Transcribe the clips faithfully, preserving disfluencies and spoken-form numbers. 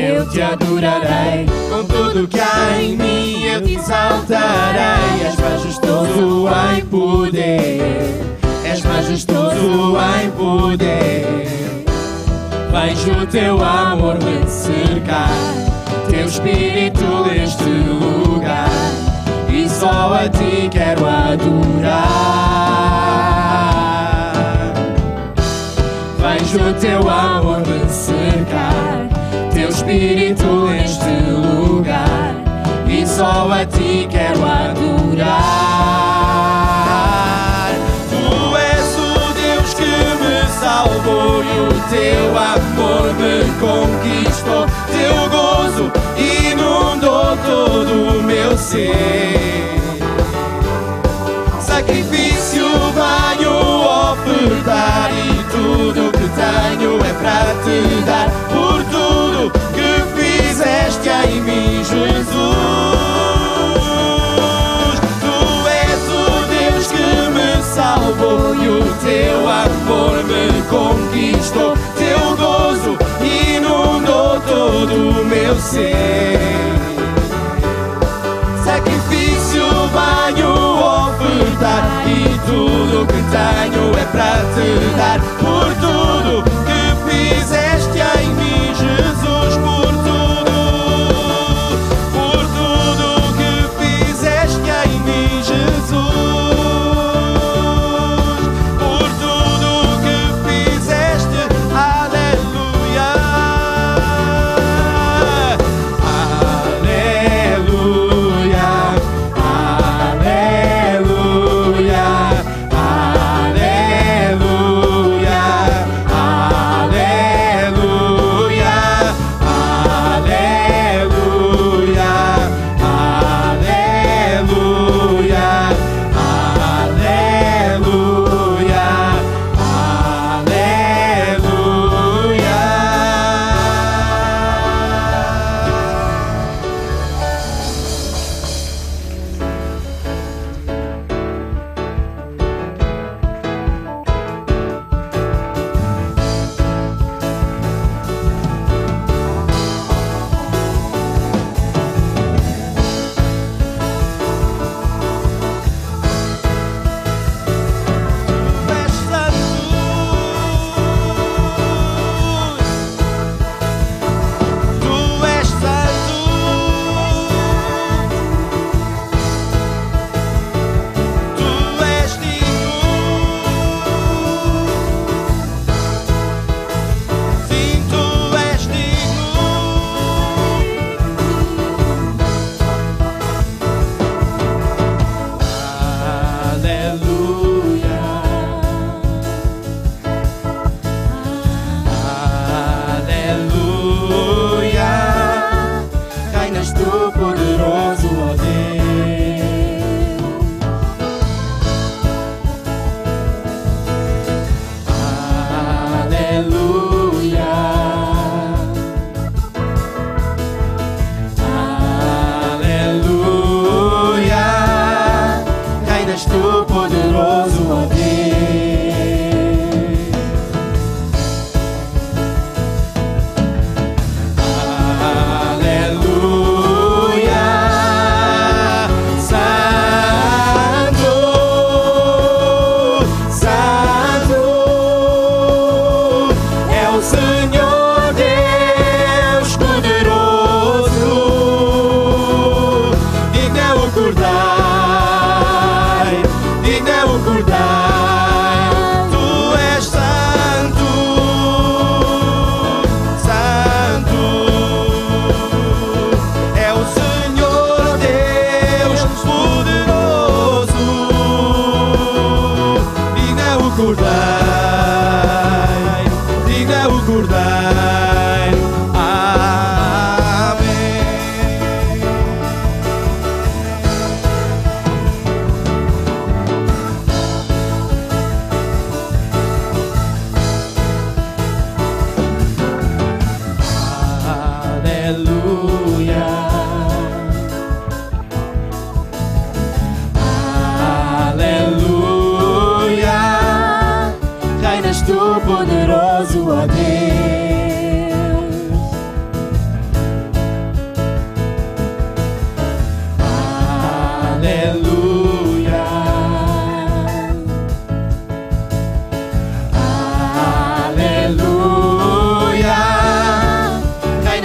eu te adorarei. Com tudo que há em mim eu te exaltarei. És majestoso em poder, és majestoso em poder. Vejo o teu amor me cercar, teu espírito neste lugar, e só a ti quero adorar. Vejo o teu amor me cercar, teu espírito neste lugar, e só a ti quero adorar. Tu és o Deus que me salvou e o teu amor me conquistou. Teu gozo inundou todo o meu ser. Sacrifício venho ofertar e tudo que tenho é para te dar. Por tudo que fizeste em mim, Jesus. Tu és o Deus que me salvou e o teu amor me conquistou. Teu gozo inundou todo o meu ser. Sacrifício venho ofertar e tudo que tenho é para te dar. Por tudo que fizeste em mim, Jesus. Por tudo, por tudo que fizeste em mim, Jesus. Por tudo que fizeste, aleluia.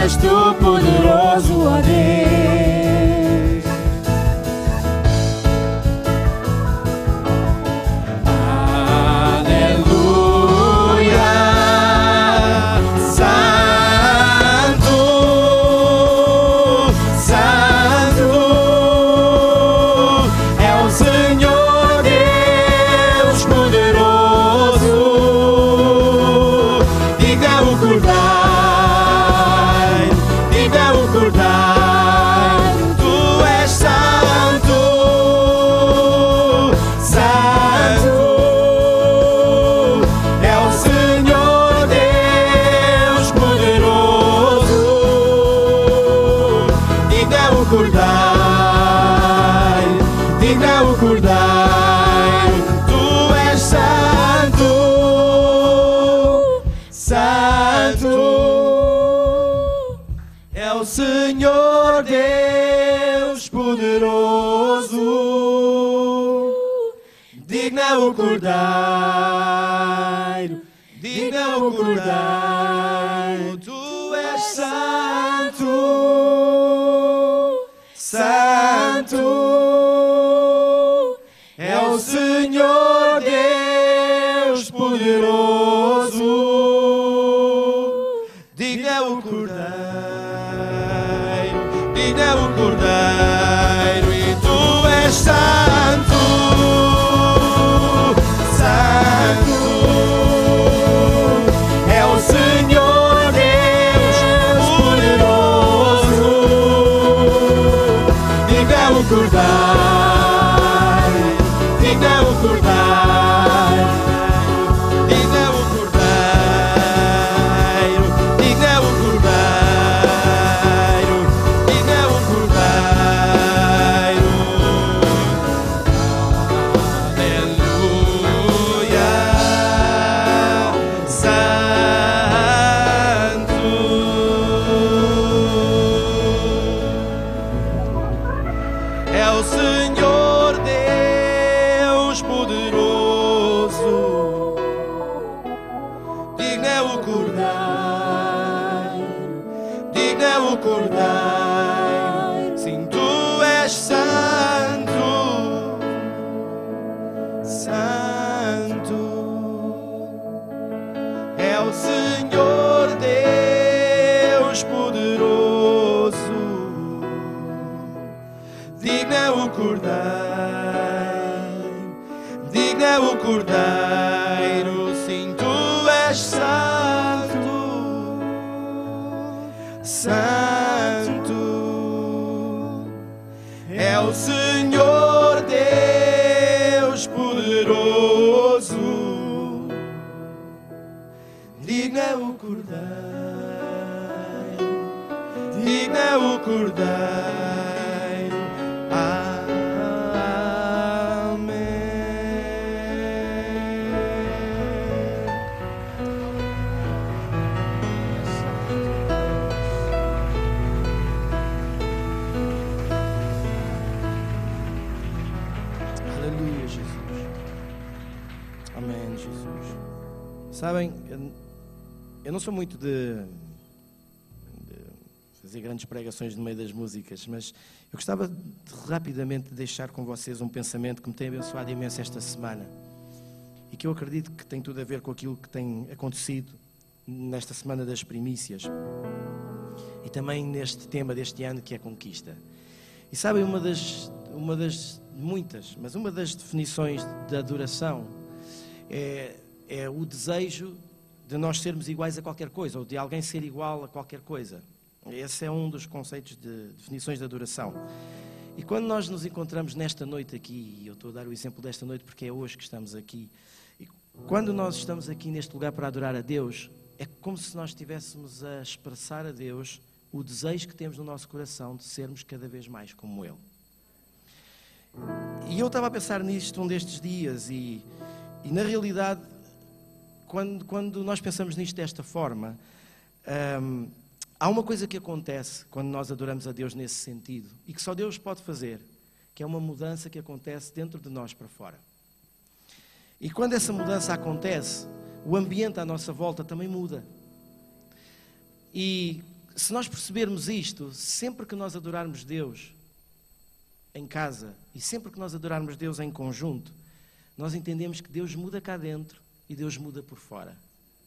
és tu poderoso, ó Deus. Aleluia, Santo, Santo é o Senhor Deus poderoso. Diga o Cordeiro, diga o Cordeiro, tu és santo, santo é o Senhor Deus poderoso. Diga o Cordeiro, diga o Cordeiro, tu és santo, santo é o Senhor Deus poderoso. Digna o Cordeiro, digna o Cordeiro, tu és santo, santo é o Senhor Deus poderoso. Diga o Cordeiro, diga o Cordeiro, e tu és santo, santo é o Senhor Deus poderoso. Diga o Cordeiro, diga o Cordeiro, diga o Cordeiro, diga o Cordeiro, diga o Cordeiro. Aleluia, Santo é o Senhor Deus poderoso. Digna o Cordeiro, digna o Cordeiro, sim, tu és santo, santo é o Senhor Deus poderoso. Digna o Cordeiro, digna o Cordeiro, sim, tu és santo, santo é o Senhor Deus poderoso. Digna o Cordeiro, digna o Cordeiro. Aleluia, Jesus. Amém, Jesus. Sabem, eu, eu não sou muito de, de fazer grandes pregações no meio das músicas, mas eu gostava de, rapidamente de deixar com vocês um pensamento que me tem abençoado imenso esta semana e que eu acredito que tem tudo a ver com aquilo que tem acontecido nesta semana das primícias e também neste tema deste ano, que é a conquista. E sabem, uma das, uma das muitas, mas uma das definições da adoração é, é o desejo de nós sermos iguais a qualquer coisa, ou de alguém ser igual a qualquer coisa. Esse é um dos conceitos de definições de adoração. E quando nós nos encontramos nesta noite aqui, e eu estou a dar o exemplo desta noite porque é hoje que estamos aqui, e quando nós estamos aqui neste lugar para adorar a Deus, é como se nós estivéssemos a expressar a Deus o desejo que temos no nosso coração de sermos cada vez mais como Ele. E eu estava a pensar nisto um destes dias e, e na realidade, quando, quando nós pensamos nisto desta forma, hum, há uma coisa que acontece quando nós adoramos a Deus nesse sentido e que só Deus pode fazer, que é uma mudança que acontece dentro de nós para fora. E quando essa mudança acontece, o ambiente à nossa volta também muda. E se nós percebermos isto, sempre que nós adorarmos Deus em casa e sempre que nós adorarmos Deus em conjunto, nós entendemos que Deus muda cá dentro e Deus muda por fora.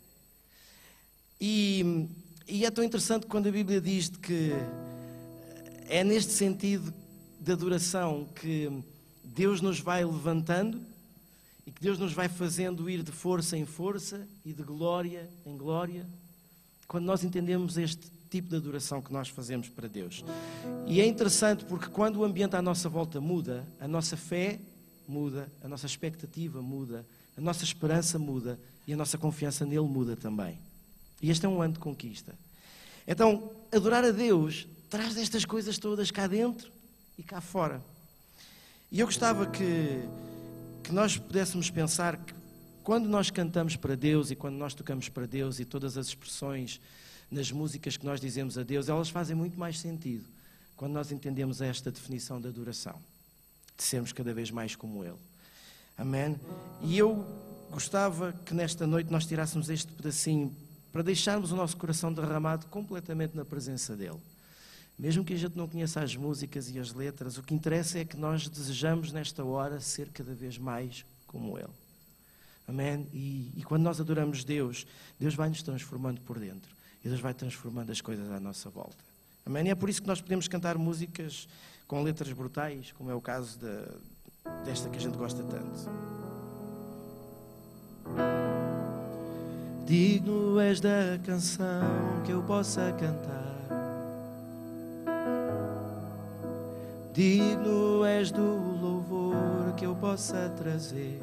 E, e é tão interessante quando a Bíblia diz que é neste sentido de adoração que Deus nos vai levantando e que Deus nos vai fazendo ir de força em força e de glória em glória, quando nós entendemos este tipo de adoração que nós fazemos para Deus. E é interessante porque quando o ambiente à nossa volta muda, a nossa fé muda, a nossa expectativa muda, a nossa esperança muda e a nossa confiança nele muda também. E este é um ano de conquista. Então, adorar a Deus traz estas coisas todas cá dentro e cá fora. E eu gostava que, que nós pudéssemos pensar que quando nós cantamos para Deus e quando nós tocamos para Deus e todas as expressões nas músicas que nós dizemos a Deus, elas fazem muito mais sentido quando nós entendemos esta definição de adoração, de sermos cada vez mais como Ele. Amém? E eu gostava que nesta noite nós tirássemos este pedacinho para deixarmos o nosso coração derramado completamente na presença dEle. Mesmo que a gente não conheça as músicas e as letras, o que interessa é que nós desejamos nesta hora ser cada vez mais como Ele. Amém? E, e quando nós adoramos Deus, Deus vai nos transformando por dentro. E Deus vai transformando as coisas à nossa volta. Amém? E é por isso que nós podemos cantar músicas com letras brutais, como é o caso de, desta que a gente gosta tanto. Digno és da canção que eu possa cantar. Digno és do louvor que eu possa trazer.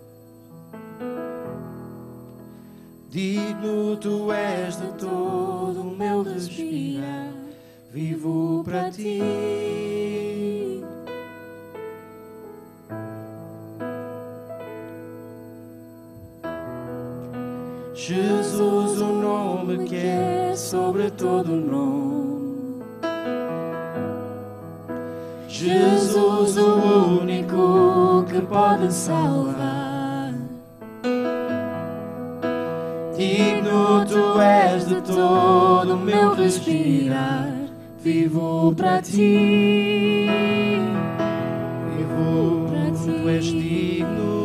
Digno tu és de todo o meu respirar. Vivo para ti. Jesus, o nome que é sobre todo nome. Jesus, o único que pode salvar. Digno tu és de todo o meu respirar. Vivo para ti. Vivo para ti. Tu és digno.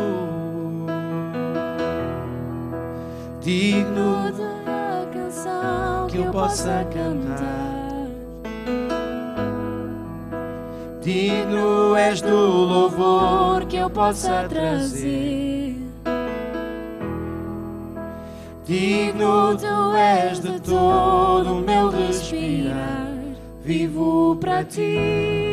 Digno da canção que eu possa cantar. Digno és do louvor que eu possa trazer. Digno tu és de todo o meu respirar. Vivo para ti.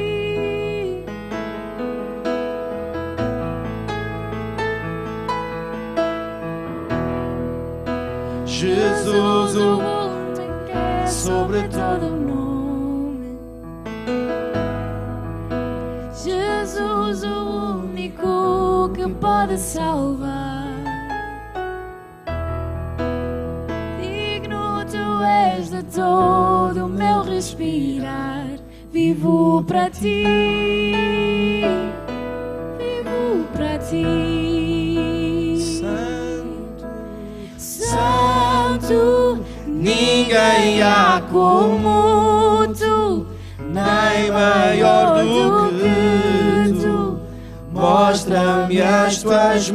Jesus, o nome que é sobre todo nome. Jesus, o único que pode salvar. Digno tu és de todo o meu respirar. Vivo para ti. Vivo para ti. Santo, ninguém há como tu, nem maior do que tu. Mostra-me as tuas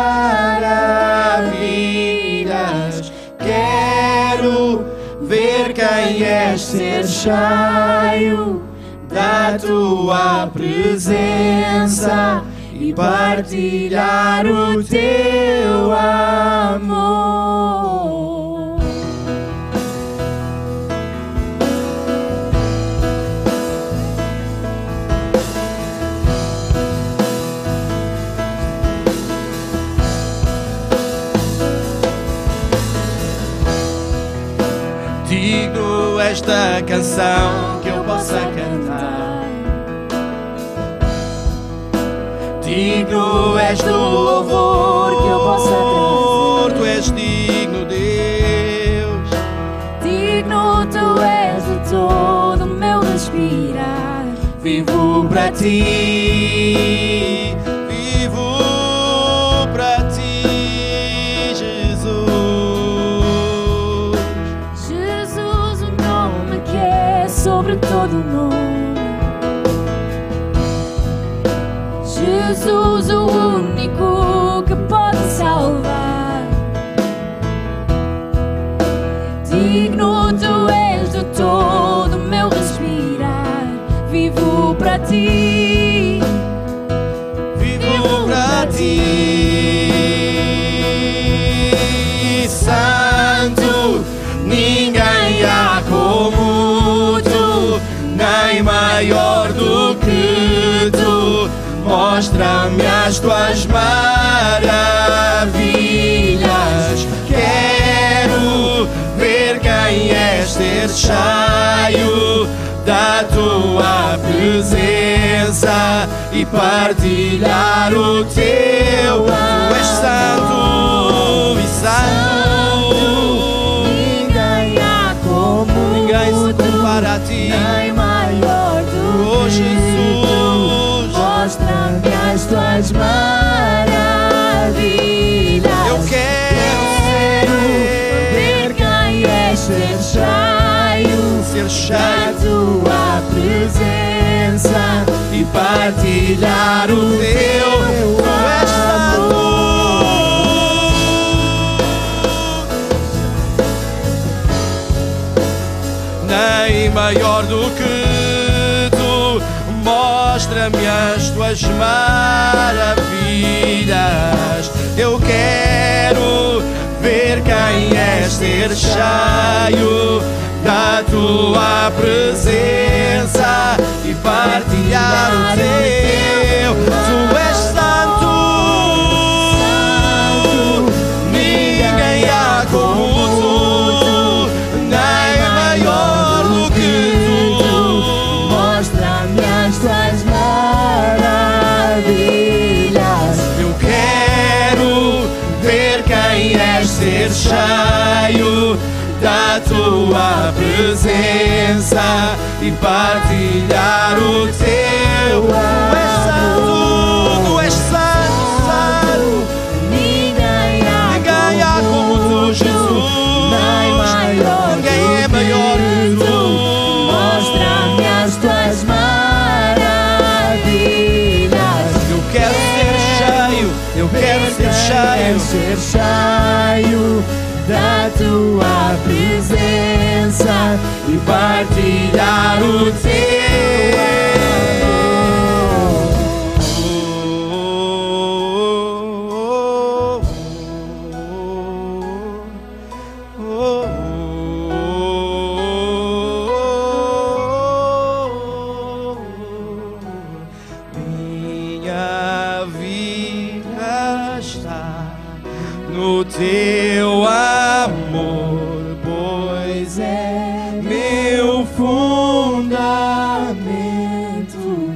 maravilhas. Quero ver quem és, ser cheio da tua presença e partilhar o teu amor. Digno esta canção que eu possa cantar. Digno és do louvor que eu possa trazer. Tu és digno, Deus. Digno tu és de todo o meu respirar. Vivo para ti. Vivo para ti, Jesus. Jesus, o nome sobre todo nome. Jesus, o único que pode salvar. Digno tu és de todo o meu respirar. Vivo para ti, vivo para ti. Santo, ninguém há como tu, nem maior do que tu. Mostra-me as tuas maravilhas. Quero ver quem és, ser cheio da tua presença e partilhar o teu. Tu és santo e santo, ninguém há como ninguém se compara a ti, nem maior do oh, que Jesus. Mostra-me as tuas maravilhas. Eu quero ver quem és, ser cheio, ser cheio da tua presença e partilhar o teu. Tu és santo, nem maior do que tu. Mostra-me as tuas maravilhas. Eu quero ver quem és, ser cheio da tua presença e partilhar o teu. Tu és santo, ninguém há como tu, nem maior do que tu. Mostra-me as tuas maravilhas. Eu quero ver quem és, ser cheio da tua presença e partilhar o teu. Tu és santo, tu és santo, santo. Ninguém há, ninguém há como tu, Jesus. Nem maior, ninguém é maior que tu. Mostra-me as tuas maravilhas. Eu quero ser cheio, eu quero ser cheio, ser cheio da tua presença e partilhar o teu. Minha vida está no teu amor, pois é meu fundamento.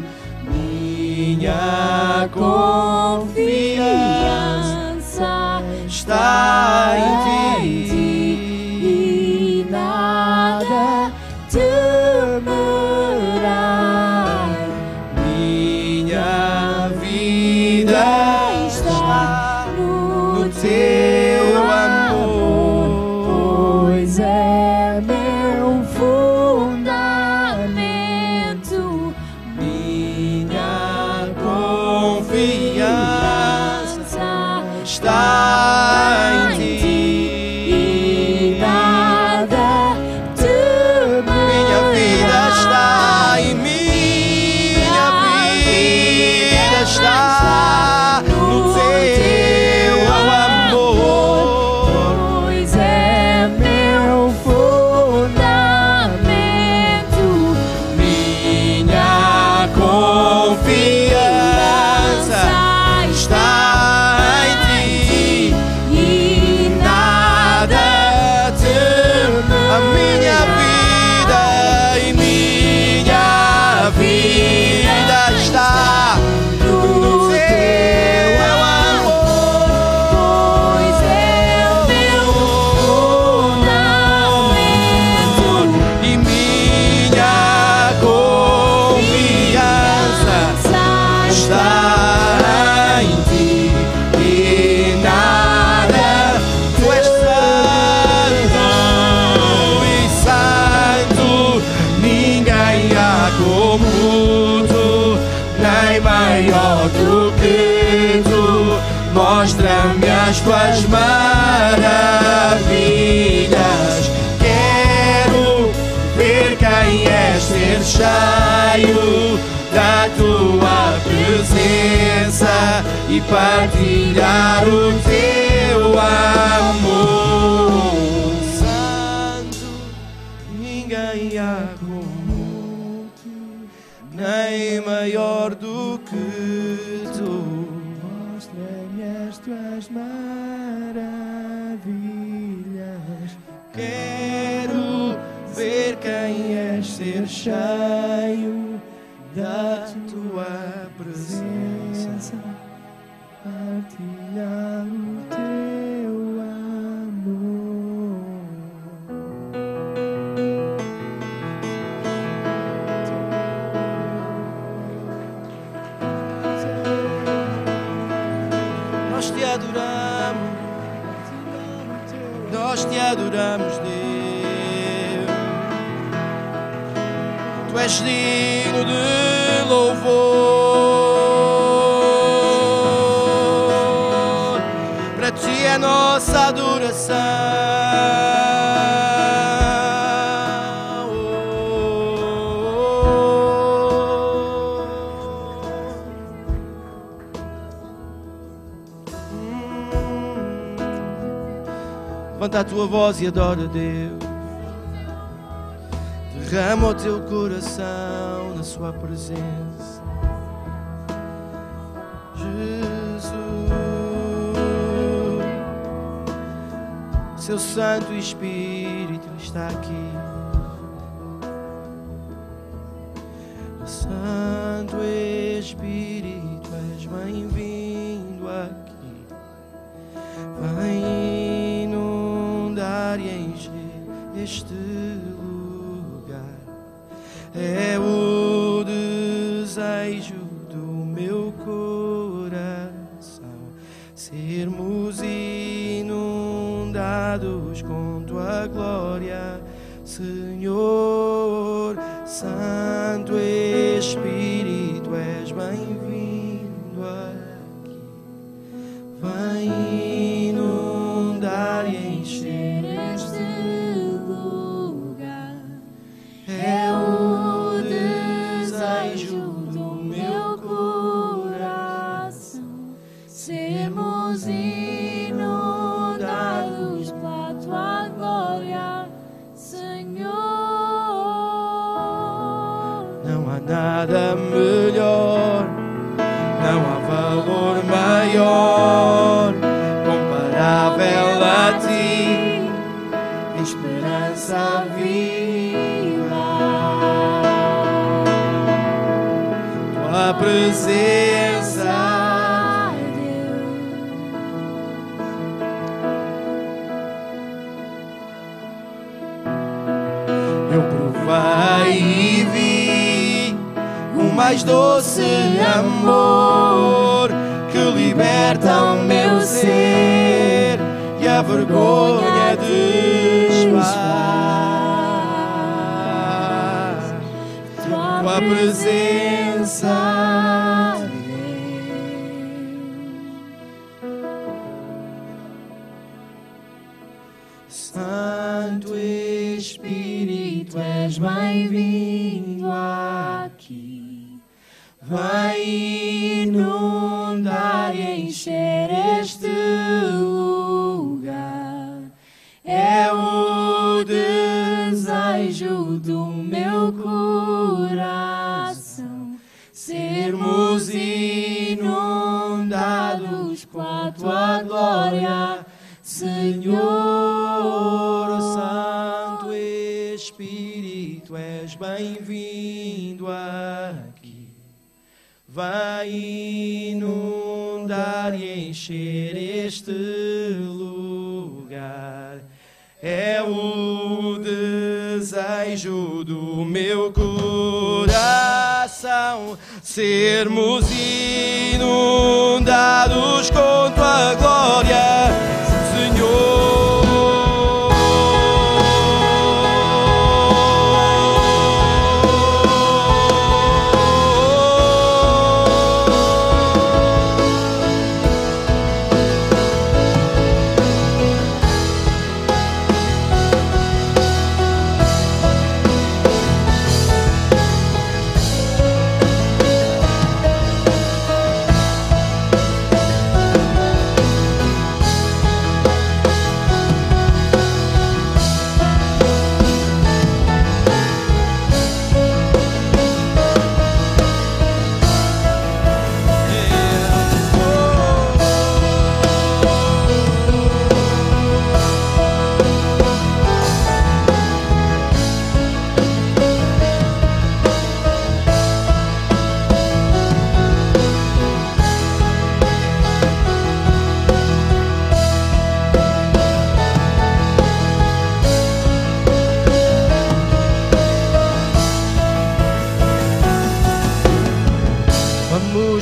Minha confiança está em ti e nada temerá. Minha vida está no teu amor, pois é meu fundamento. minha confiança está em ti. E nada temerá. Minha vida está em mim, minha vida está no teu amor. as tuas maravilhas. Quero ver quem és, ser cheio da tua presença e partilhar o teu amor. Santo, ninguém há como tu, nem maior do que tu. Mostra-me as tuas maravilhas. Quero ver quem és, ser cheio da tua presença, partilhar o teu amor. Nós te adoramos, nós te adoramos, Deus. Tu és digno de louvor, para ti é nossa adoração. Levanta a tua voz e adora Deus. Derrama o teu coração na sua presença, Jesus. Seu Santo Espírito está aqui. Santo Espírito, és bem-vindo aqui. Vem inundar e encher este lugar. É o desejo do meu coração, sermos inundados com tua glória, Senhor. Santo Espírito, és bem-vindo aqui. Vem inundar e encher este lugar. É o desejo do meu coração, sermos inundados pela tua glória, Senhor. Não há nada melhor, não há valor maior, comparável a ti, esperança viva. Tua presença, eu provei e vi o mais doce amor que liberta o meu ser e a vergonha desfaz. Tua presença, Santo Espírito, és bem-vindo aqui. Vai inundar e encher este lugar. É o desejo do meu coração, sermos inundados com a tua glória, Senhor. Santo Espírito, és bem-vindo aqui. Vai inundar e encher este lugar. É o desejo do meu coração, sermos inundados com tua glória, Senhor.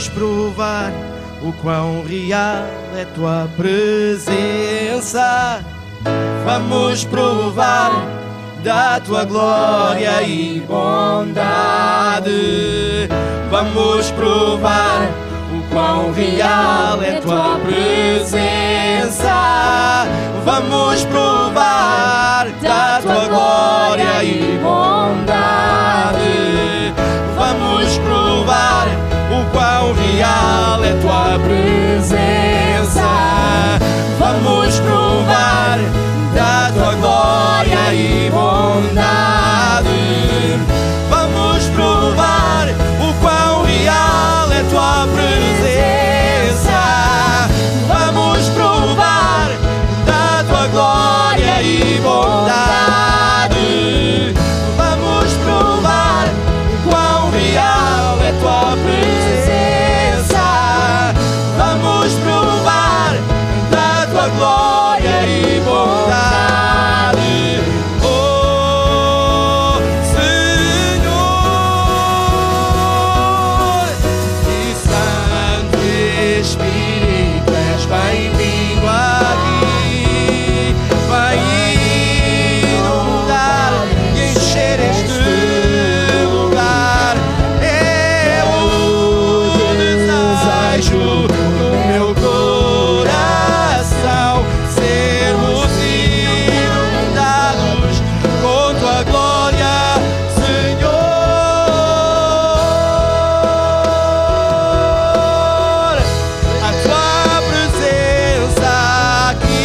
Vamos provar o quão real é tua presença. Vamos provar da tua glória e bondade. Vamos provar o quão real é tua presença. Vamos provar da tua glória e bondade. Vamos provar o quão real é tua presença. Vamos provar da tua glória e bondade. Vamos provar o quão real é tua presença. Vamos provar da tua glória e bondade. Vamos provar o quão real é tua presença. Vamos provar da tua glória e bondade. Oh, Senhor, e Santo Espírito, és bem-vindo aqui. Vai inundar e encher este lugar. É o desejo do meu coração, sermos inundados com tua glória, Senhor. A tua presença aqui,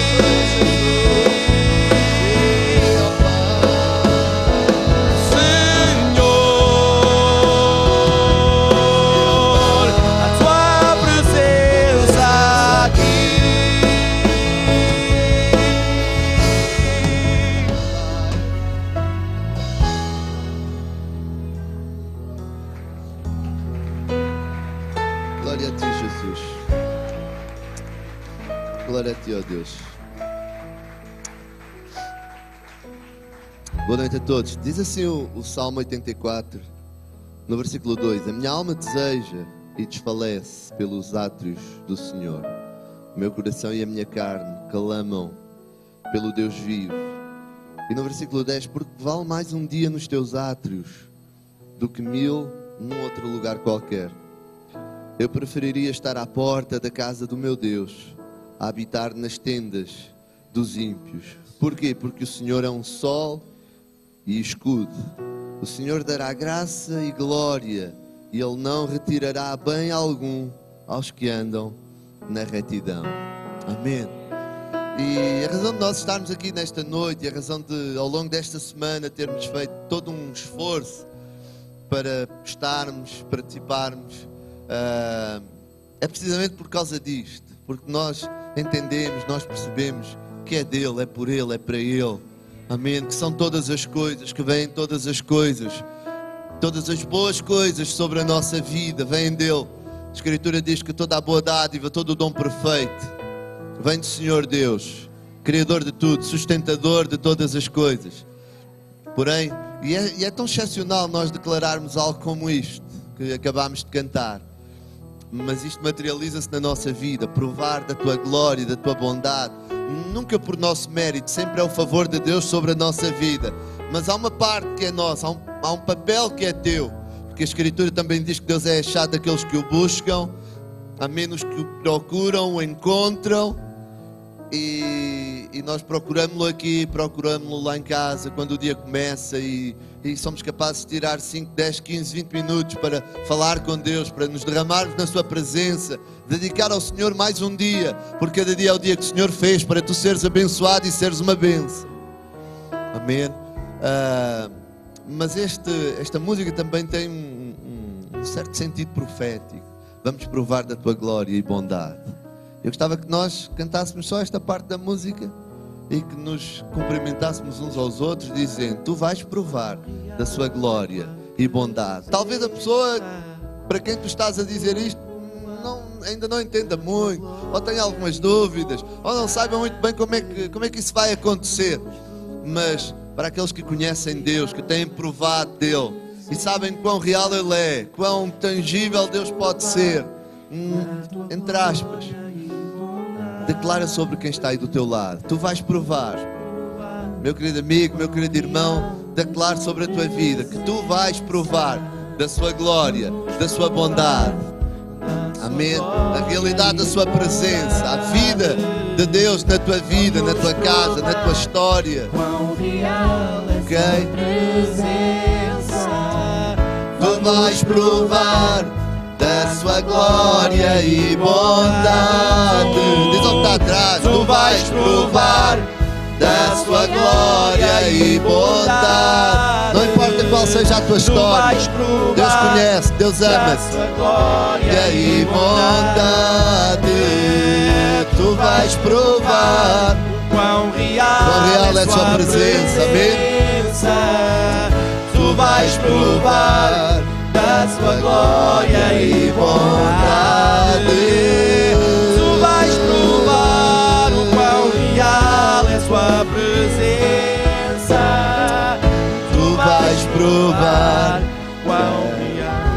Senhor. A tua presença aqui. Glória a ti, Jesus. Glória a ti, ó Deus. Boa noite a todos. Diz assim o, o Salmo oitenta e quatro, no versículo dois: a minha alma deseja e desfalece pelos átrios do Senhor. O meu coração e a minha carne clamam pelo Deus vivo. E no versículo dez: porque vale mais um dia nos teus átrios do que mil num outro lugar qualquer. Eu preferiria estar à porta da casa do meu Deus a habitar nas tendas dos ímpios. Porquê? Porque o Senhor é um sol e escudo. O Senhor dará graça e glória, e Ele não retirará bem algum aos que andam na retidão. Amém. E a razão de nós estarmos aqui nesta noite, e a razão de, ao longo desta semana, termos feito todo um esforço para estarmos, participarmos, uh, é precisamente por causa disto. Porque nós entendemos, nós percebemos que é dele, é por ele, é para ele. Amém. Que são todas as coisas, que vêm todas as coisas, todas as boas coisas sobre a nossa vida vêm dele. A Escritura diz que toda a boa dádiva, todo o dom perfeito vem do Senhor Deus, Criador de tudo, sustentador de todas as coisas. Porém, e é, e é tão excepcional nós declararmos algo como isto que acabámos de cantar, mas isto materializa-se na nossa vida. Provar da tua glória, da tua bondade, nunca por nosso mérito, sempre é o favor de Deus sobre a nossa vida. Mas há uma parte que é nossa, há um, há um papel que é teu, porque a Escritura também diz que Deus é achado daqueles que o buscam, a menos que o procuram, o encontram. E, e nós procuramos-lo aqui, procuramos-lo lá em casa, quando o dia começa, e, e somos capazes de tirar cinco, dez, quinze, vinte minutos para falar com Deus, para nos derramarmos na sua presença, dedicar ao Senhor mais um dia, porque cada dia é o dia que o Senhor fez para tu seres abençoado e seres uma bênção. Amém. Uh, mas este, esta música também tem um, um, um certo sentido profético. Vamos provar da tua glória e bondade. Eu gostava que nós cantássemos só esta parte da música e que nos cumprimentássemos uns aos outros, dizendo: tu vais provar da sua glória e bondade. Talvez a pessoa para quem tu estás a dizer isto não, ainda não entenda muito, ou tenha algumas dúvidas, ou não saiba muito bem como é que, como é que isso vai acontecer. Mas para aqueles que conhecem Deus, que têm provado dele, e sabem quão real Ele é, quão tangível Deus pode ser. Hum, entre aspas, declara sobre quem está aí do teu lado. Tu vais provar, meu querido amigo, meu querido irmão, declara sobre a tua vida que tu vais provar da sua glória, da sua bondade. Amém. A realidade da sua presença, a vida de Deus na tua vida, na tua casa, na tua história. Ok? Tu vais provar da sua glória e bondade. Diz ao que está atrás. Tu vais provar da sua glória e bondade. Não importa qual seja a tua história, Deus conhece, Deus ama-te. Glória e bondade. Tu vais provar quão real é a sua presença. Amém? Tu vais provar da sua glória e bondade. Tu vais provar o quão real é a sua presença. Tu vais provar quão real.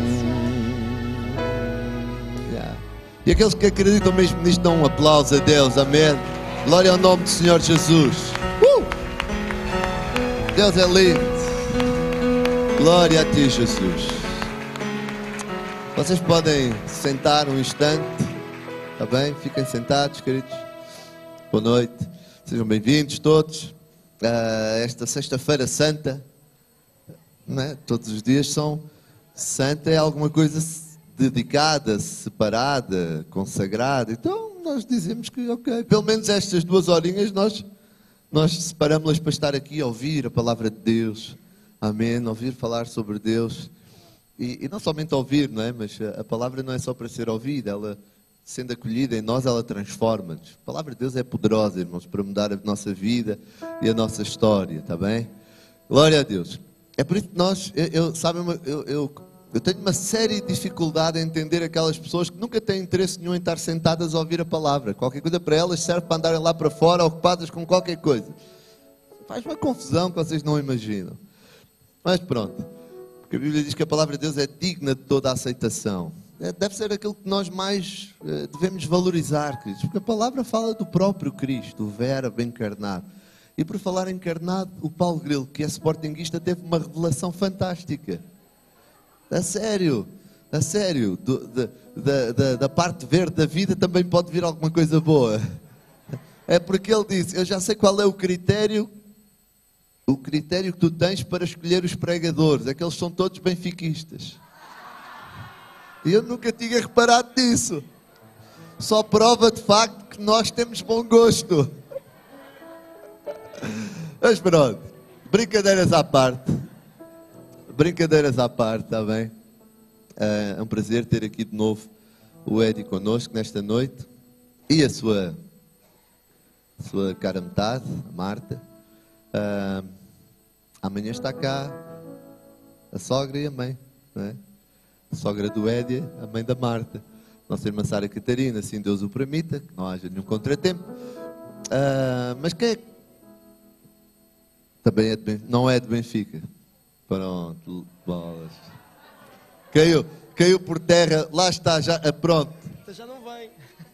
Yeah. E aqueles que acreditam mesmo nisto dão um aplauso a Deus. Amém. Glória ao nome do Senhor Jesus. Uh! Deus é lindo. Glória a ti, Jesus. Vocês podem sentar um instante. Está bem? Fiquem sentados, queridos. Boa noite. Sejam bem-vindos todos. Uh, esta sexta-feira santa, não é? Todos os dias são santa, é alguma coisa dedicada, separada, consagrada. Então nós dizemos que, ok, pelo menos estas duas horinhas nós, nós separamos-las para estar aqui a ouvir a palavra de Deus. Amém, ouvir falar sobre Deus. E, e não somente ouvir, não é? Mas a, a palavra não é só para ser ouvida, ela, sendo acolhida em nós, ela transforma-nos. A palavra de Deus é poderosa, irmãos, para mudar a nossa vida e a nossa história, está bem? Glória a Deus. É por isso que nós, eu, eu, sabe, eu, eu, eu tenho uma séria dificuldade em entender aquelas pessoas que nunca têm interesse nenhum em estar sentadas a ouvir a palavra. Qualquer coisa para elas serve para andarem lá para fora, ocupadas com qualquer coisa. Faz uma confusão que vocês não imaginam. Mas pronto, porque a Bíblia diz que a palavra de Deus é digna de toda a aceitação. Deve ser aquilo que nós mais devemos valorizar, queridos, porque a palavra fala do próprio Cristo, o Verbo encarnado. E por falar encarnado, o Paulo Grilo, que é sportinguista, teve uma revelação fantástica. A sério, a sério, do, da, da, da, da parte verde da vida também pode vir alguma coisa boa. É porque ele disse, eu já sei qual é o critério, o critério que tu tens para escolher os pregadores, é que eles são todos benfiquistas. E eu nunca tinha reparado nisso. Só prova de facto que nós temos bom gosto. Mas pronto, brincadeiras à parte. Brincadeiras à parte, está bem? É um prazer ter aqui de novo o Eddie connosco nesta noite. E a sua, a sua cara metade, a Marta. Uh, amanhã está cá a sogra e a mãe, não é? A sogra do Eddie, a mãe da Marta. Nossa irmã Sara Catarina, assim Deus o permita, que não haja nenhum contratempo. Uh, mas quem é que também é de Benfica? Não é de Benfica. Pronto, bolas. Caiu, caiu por terra, lá está, já, pronto. Já não vem.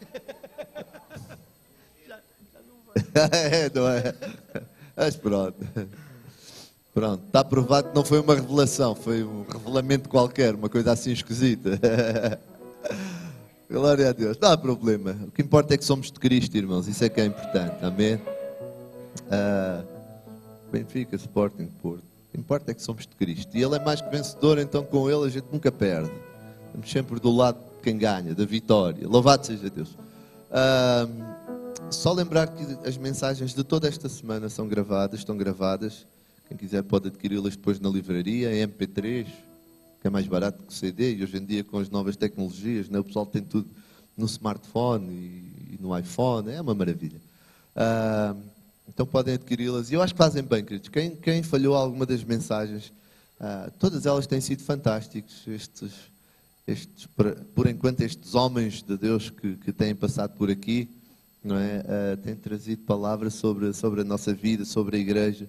já, já não vem. É, não é? Mas pronto. Pronto, está provado que não foi uma revelação, foi um revelamento qualquer, uma coisa assim esquisita. Glória a Deus, não há problema. O que importa é que somos de Cristo, irmãos, isso é que é importante, amém? Uh, Benfica, Sporting, Porto. O que importa é que somos de Cristo. E Ele é mais que vencedor, então com Ele a gente nunca perde. Estamos sempre do lado de quem ganha, da vitória. Louvado seja Deus. Uh, Só lembrar que as mensagens de toda esta semana são gravadas, estão gravadas. Quem quiser pode adquiri-las depois na livraria, em M P três, que é mais barato que o C D. E hoje em dia, com as novas tecnologias, né, o pessoal tem tudo no smartphone e, e no iPhone. É uma maravilha. Uh, então podem adquiri-las. E eu acho que fazem bem, queridos. Quem, quem falhou alguma das mensagens, uh, todas elas têm sido fantásticas. Estes, estes, por, por enquanto, estes homens de Deus que, que têm passado por aqui, não é? Uh, tem trazido palavras sobre, sobre a nossa vida, sobre a igreja,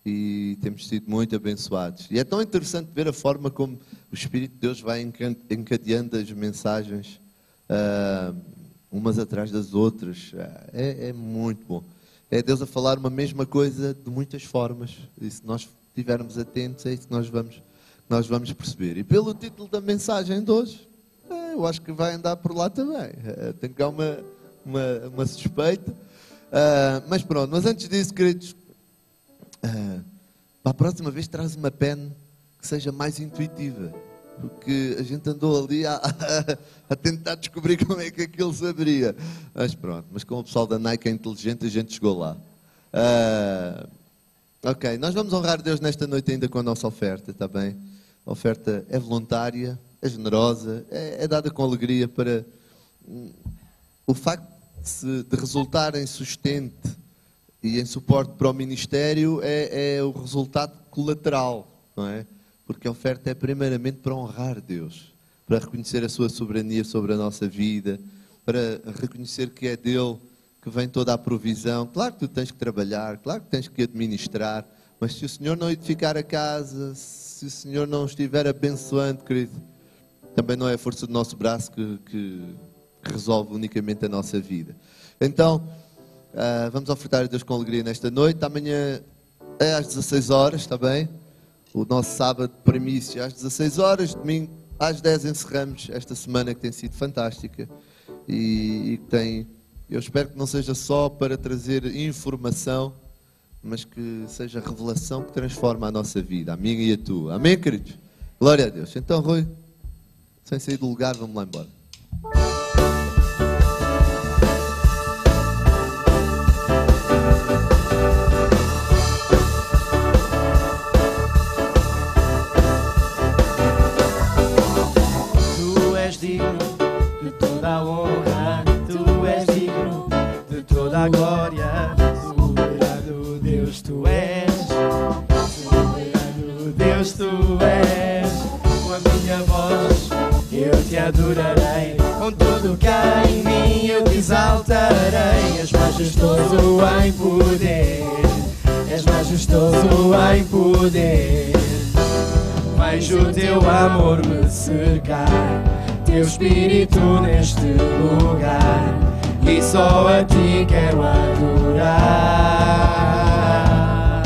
e temos sido muito abençoados. E é tão interessante ver a forma como o Espírito de Deus vai encadeando as mensagens uh, umas atrás das outras. É, é muito bom. É Deus a falar uma mesma coisa de muitas formas. E se nós estivermos atentos, é isso que nós vamos, nós vamos perceber. E pelo título da mensagem de hoje, é, eu acho que vai andar por lá também. É, tenho cá uma, uma, uma suspeita. Uh, mas pronto, mas antes disso, queridos, uh, para a próxima vez traz uma pen que seja mais intuitiva. Porque a gente andou ali a, a, a tentar descobrir como é que aquilo se abria. Mas pronto, mas como o pessoal da Nike é inteligente, a gente chegou lá. Uh, ok, nós vamos honrar Deus nesta noite ainda com a nossa oferta, está bem? A oferta é voluntária, é generosa, é, é dada com alegria para... Um, o facto de, se, de resultar em sustento e em suporte para o ministério é, é o resultado colateral, não é? Porque a oferta é primeiramente para honrar Deus, para reconhecer a sua soberania sobre a nossa vida, para reconhecer que é dele que vem toda a provisão. Claro que tu tens que trabalhar, claro que tens que administrar, mas se o Senhor não edificar a casa, se o Senhor não estiver abençoando, querido, também não é a força do nosso braço que, que resolve unicamente a nossa vida. Então, uh, vamos ofertar a Deus com alegria nesta noite. Amanhã é às dezasseis horas, está bem? O nosso sábado de primícia às dezasseis horas, domingo às dez encerramos esta semana que tem sido fantástica e, e que tem, eu espero que não seja só para trazer informação, mas que seja revelação que transforma a nossa vida, a minha e a tua. Amém, queridos? Glória a Deus. Então, Rui, sem sair do lugar, vamos lá embora. A glória, soberano Deus tu és, soberano Deus tu és. Com a minha voz eu te adorarei, com tudo que há em mim eu te exaltarei. És majestoso em poder, és majestoso em poder. Vejo o teu amor me cercar, teu espírito neste lugar, e só a ti quero adorar.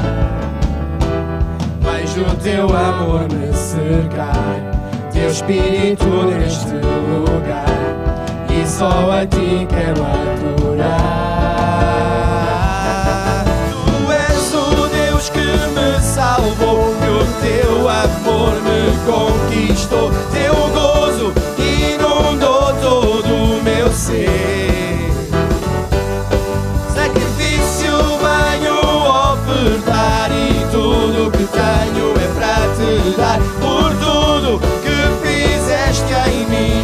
Vejo o teu amor me cercar, teu espírito neste lugar, e só a ti quero adorar. Tu és o Deus que me salvou, que o teu amor me conquistou, teu gozo inundou todo o meu ser. E tudo que tenho é para te dar, por tudo que fizeste em mim,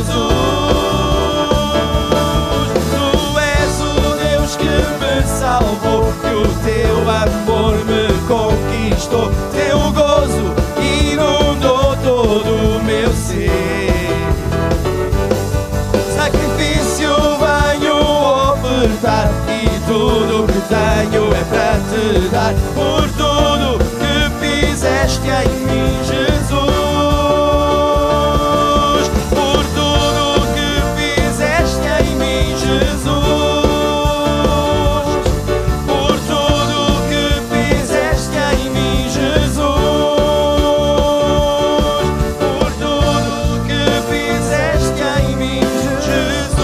Jesus. Tu és o Deus que me salvou, que o teu amor me conquistou, teu gozo inundou todo o meu ser. Sacrifício venho ofertar, e tudo que tenho é para te dar, por tudo que fizeste em mim, Jesus. Por tudo que fizeste em mim, Jesus. Por tudo que fizeste em mim, Jesus. Por tudo que fizeste em mim, Jesus.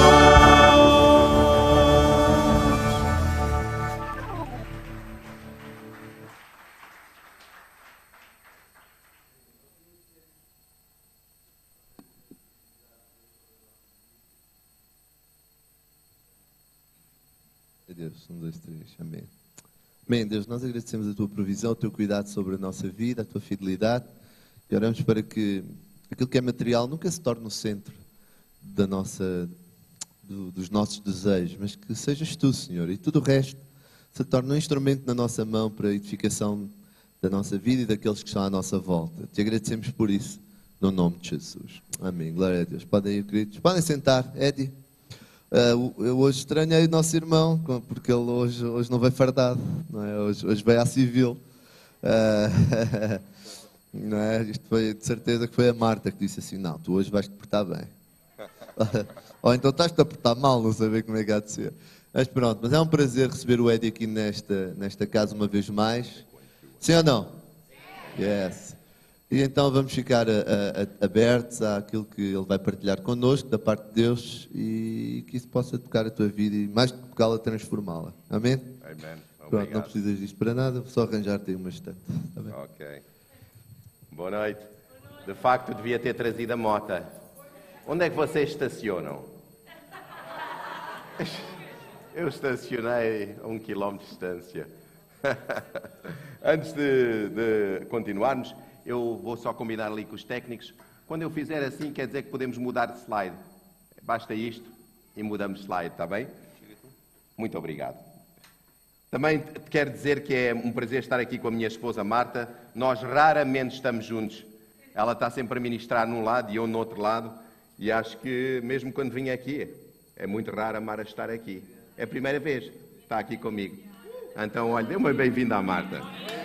Deus, um, dois, três, amém. Amém, Deus, nós agradecemos a tua provisão, o teu cuidado sobre a nossa vida, a tua fidelidade, e oramos para que aquilo que é material nunca se torne o centro da nossa, do, dos nossos desejos, mas que sejas tu, Senhor, e tudo o resto se torne um instrumento na nossa mão para a edificação da nossa vida e daqueles que estão à nossa volta. Te agradecemos por isso, no nome de Jesus. Amém, glória a Deus. Podem ir, queridos, podem sentar, Eddie. Uh, eu hoje estranhei o nosso irmão, porque ele hoje, hoje não veio fardado, não é? hoje, hoje veio à civil. Uh, não é? Isto foi de certeza que foi a Marta que disse assim, não, tu hoje vais-te portar bem. Ou então estás-te a portar mal, não saber como é que há de ser. Mas pronto, mas é um prazer receber o Eddie aqui nesta, nesta casa uma vez mais. Sim ou não? Yes. E então vamos ficar a, a, a, abertos àquilo que ele vai partilhar connosco, da parte de Deus, e que isso possa tocar a tua vida e mais que tocá-la, transformá-la. Amém? Amém. Pronto, não precisas disso para nada, vou só arranjar-te aí uma estante. Tá bem? Ok. Boa noite. De facto, devia ter trazido a mota. Onde é que vocês estacionam? Eu estacionei a um quilómetro de distância. Antes de, de continuarmos, eu vou só combinar ali com os técnicos. Quando eu fizer assim, quer dizer que podemos mudar de slide. Basta isto e mudamos de slide, está bem? Muito obrigado. Também quero dizer que é um prazer estar aqui com a minha esposa Marta. Nós raramente estamos juntos. Ela está sempre a ministrar num lado e eu no outro lado. E acho que mesmo quando vim aqui, é muito raro a Mara estar aqui. É a primeira vez que está aqui comigo. Então, olha, dê uma bem-vinda à Marta.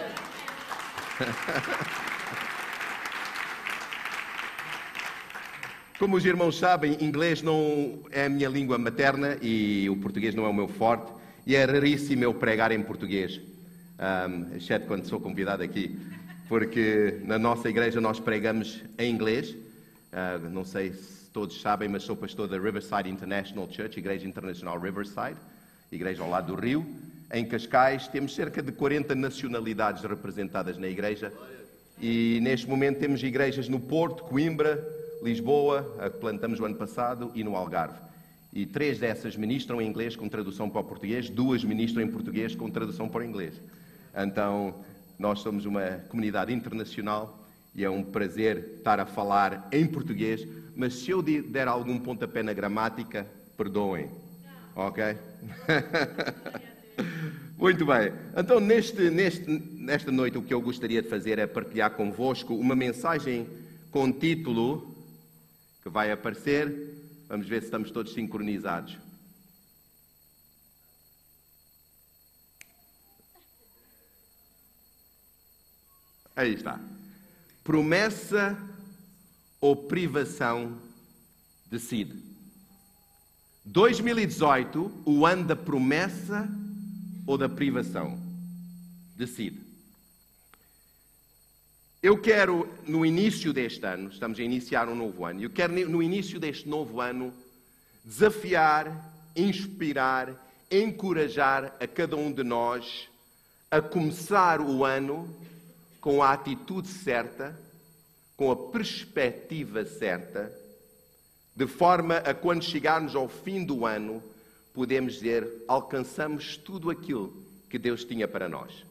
Como os irmãos sabem, inglês não é a minha língua materna e o português não é o meu forte. E é raríssimo eu pregar em português, um, exceto quando sou convidado aqui, porque na nossa igreja nós pregamos em inglês. Uh, não sei se todos sabem, mas sou pastor da Riverside International Church, Igreja Internacional Riverside, igreja ao lado do Rio. Em Cascais temos cerca de quarenta nacionalidades representadas na igreja e neste momento temos igrejas no Porto, Coimbra, Lisboa, a que plantamos o ano passado, e no Algarve. E três dessas ministram em inglês com tradução para o português, duas ministram em português com tradução para o inglês. Então, nós somos uma comunidade internacional e é um prazer estar a falar em português, mas se eu der algum pontapé na gramática, perdoem. Ok? Muito bem. Então, neste, neste, nesta noite, o que eu gostaria de fazer é partilhar convosco uma mensagem com título que vai aparecer. Vamos ver se estamos todos sincronizados. Aí está. Promessa ou privação, decide. dois mil e dezoito, o ano da promessa ou da privação, decide. Eu quero, no início deste ano, estamos a iniciar um novo ano, eu quero, no início deste novo ano, desafiar, inspirar, encorajar a cada um de nós a começar o ano com a atitude certa, com a perspectiva certa, de forma a quando chegarmos ao fim do ano, podemos dizer, alcançamos tudo aquilo que Deus tinha para nós.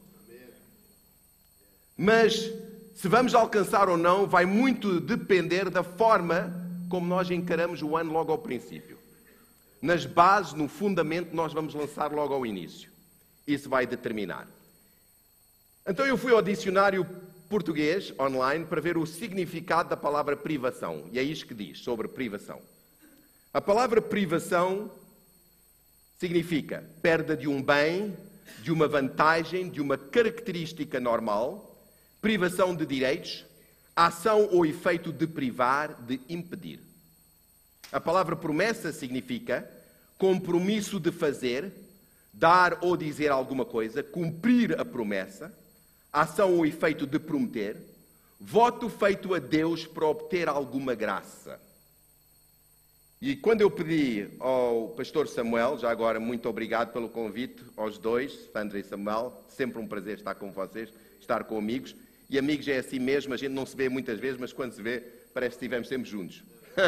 Mas se vamos alcançar ou não, vai muito depender da forma como nós encaramos o ano logo ao princípio. Nas bases, no fundamento, nós vamos lançar logo ao início. Isso vai determinar. Então eu fui ao dicionário português online para ver o significado da palavra privação. E é isto que diz sobre privação. A palavra privação significa perda de um bem, de uma vantagem, de uma característica normal, privação de direitos, ação ou efeito de privar, de impedir. A palavra promessa significa compromisso de fazer, dar ou dizer alguma coisa, cumprir a promessa, ação ou efeito de prometer, voto feito a Deus para obter alguma graça. E quando eu pedi ao pastor Samuel, já agora muito obrigado pelo convite aos dois, Sandra e Samuel, sempre um prazer estar com vocês, estar com amigos. E amigos é assim mesmo, a gente não se vê muitas vezes, mas quando se vê, parece que estivemos sempre juntos.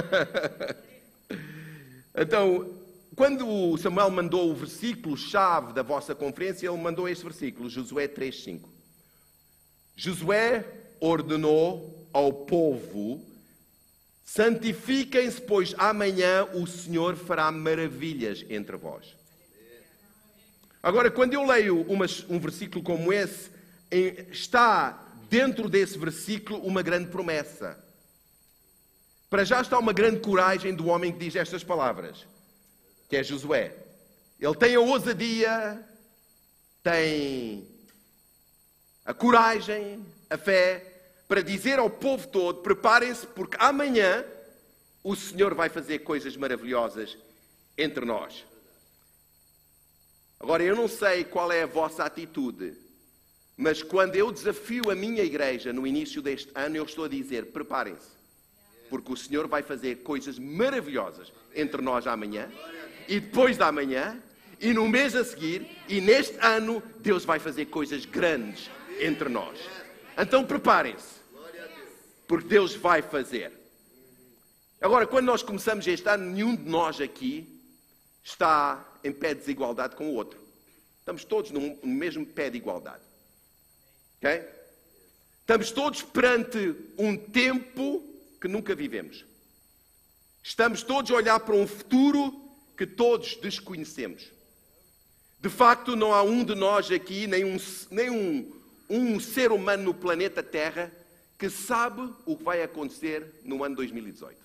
Então, quando o Samuel mandou o versículo-chave da vossa conferência, ele mandou este versículo, Josué três, cinco. Josué ordenou ao povo, santifiquem-se, pois amanhã o Senhor fará maravilhas entre vós. Agora, quando eu leio uma, um versículo como esse, está dentro desse versículo uma grande promessa. Para já está uma grande coragem do homem que diz estas palavras, que é Josué. Ele tem a ousadia, tem a coragem, a fé, para dizer ao povo todo, preparem-se, porque amanhã o Senhor vai fazer coisas maravilhosas entre nós. Agora, eu não sei qual é a vossa atitude, mas quando eu desafio a minha igreja no início deste ano, eu estou a dizer, preparem-se, porque o Senhor vai fazer coisas maravilhosas entre nós amanhã, e depois da amanhã, e no mês a seguir, e neste ano, Deus vai fazer coisas grandes entre nós. Então preparem-se, porque Deus vai fazer. Agora, quando nós começamos este ano, nenhum de nós aqui está em pé de desigualdade com o outro. Estamos todos no mesmo pé de igualdade. Ok? Estamos todos perante um tempo que nunca vivemos. Estamos todos a olhar para um futuro que todos desconhecemos. De facto, não há um de nós aqui, nem um, nem um, um ser humano no planeta Terra, que sabe o que vai acontecer no ano dois mil e dezoito.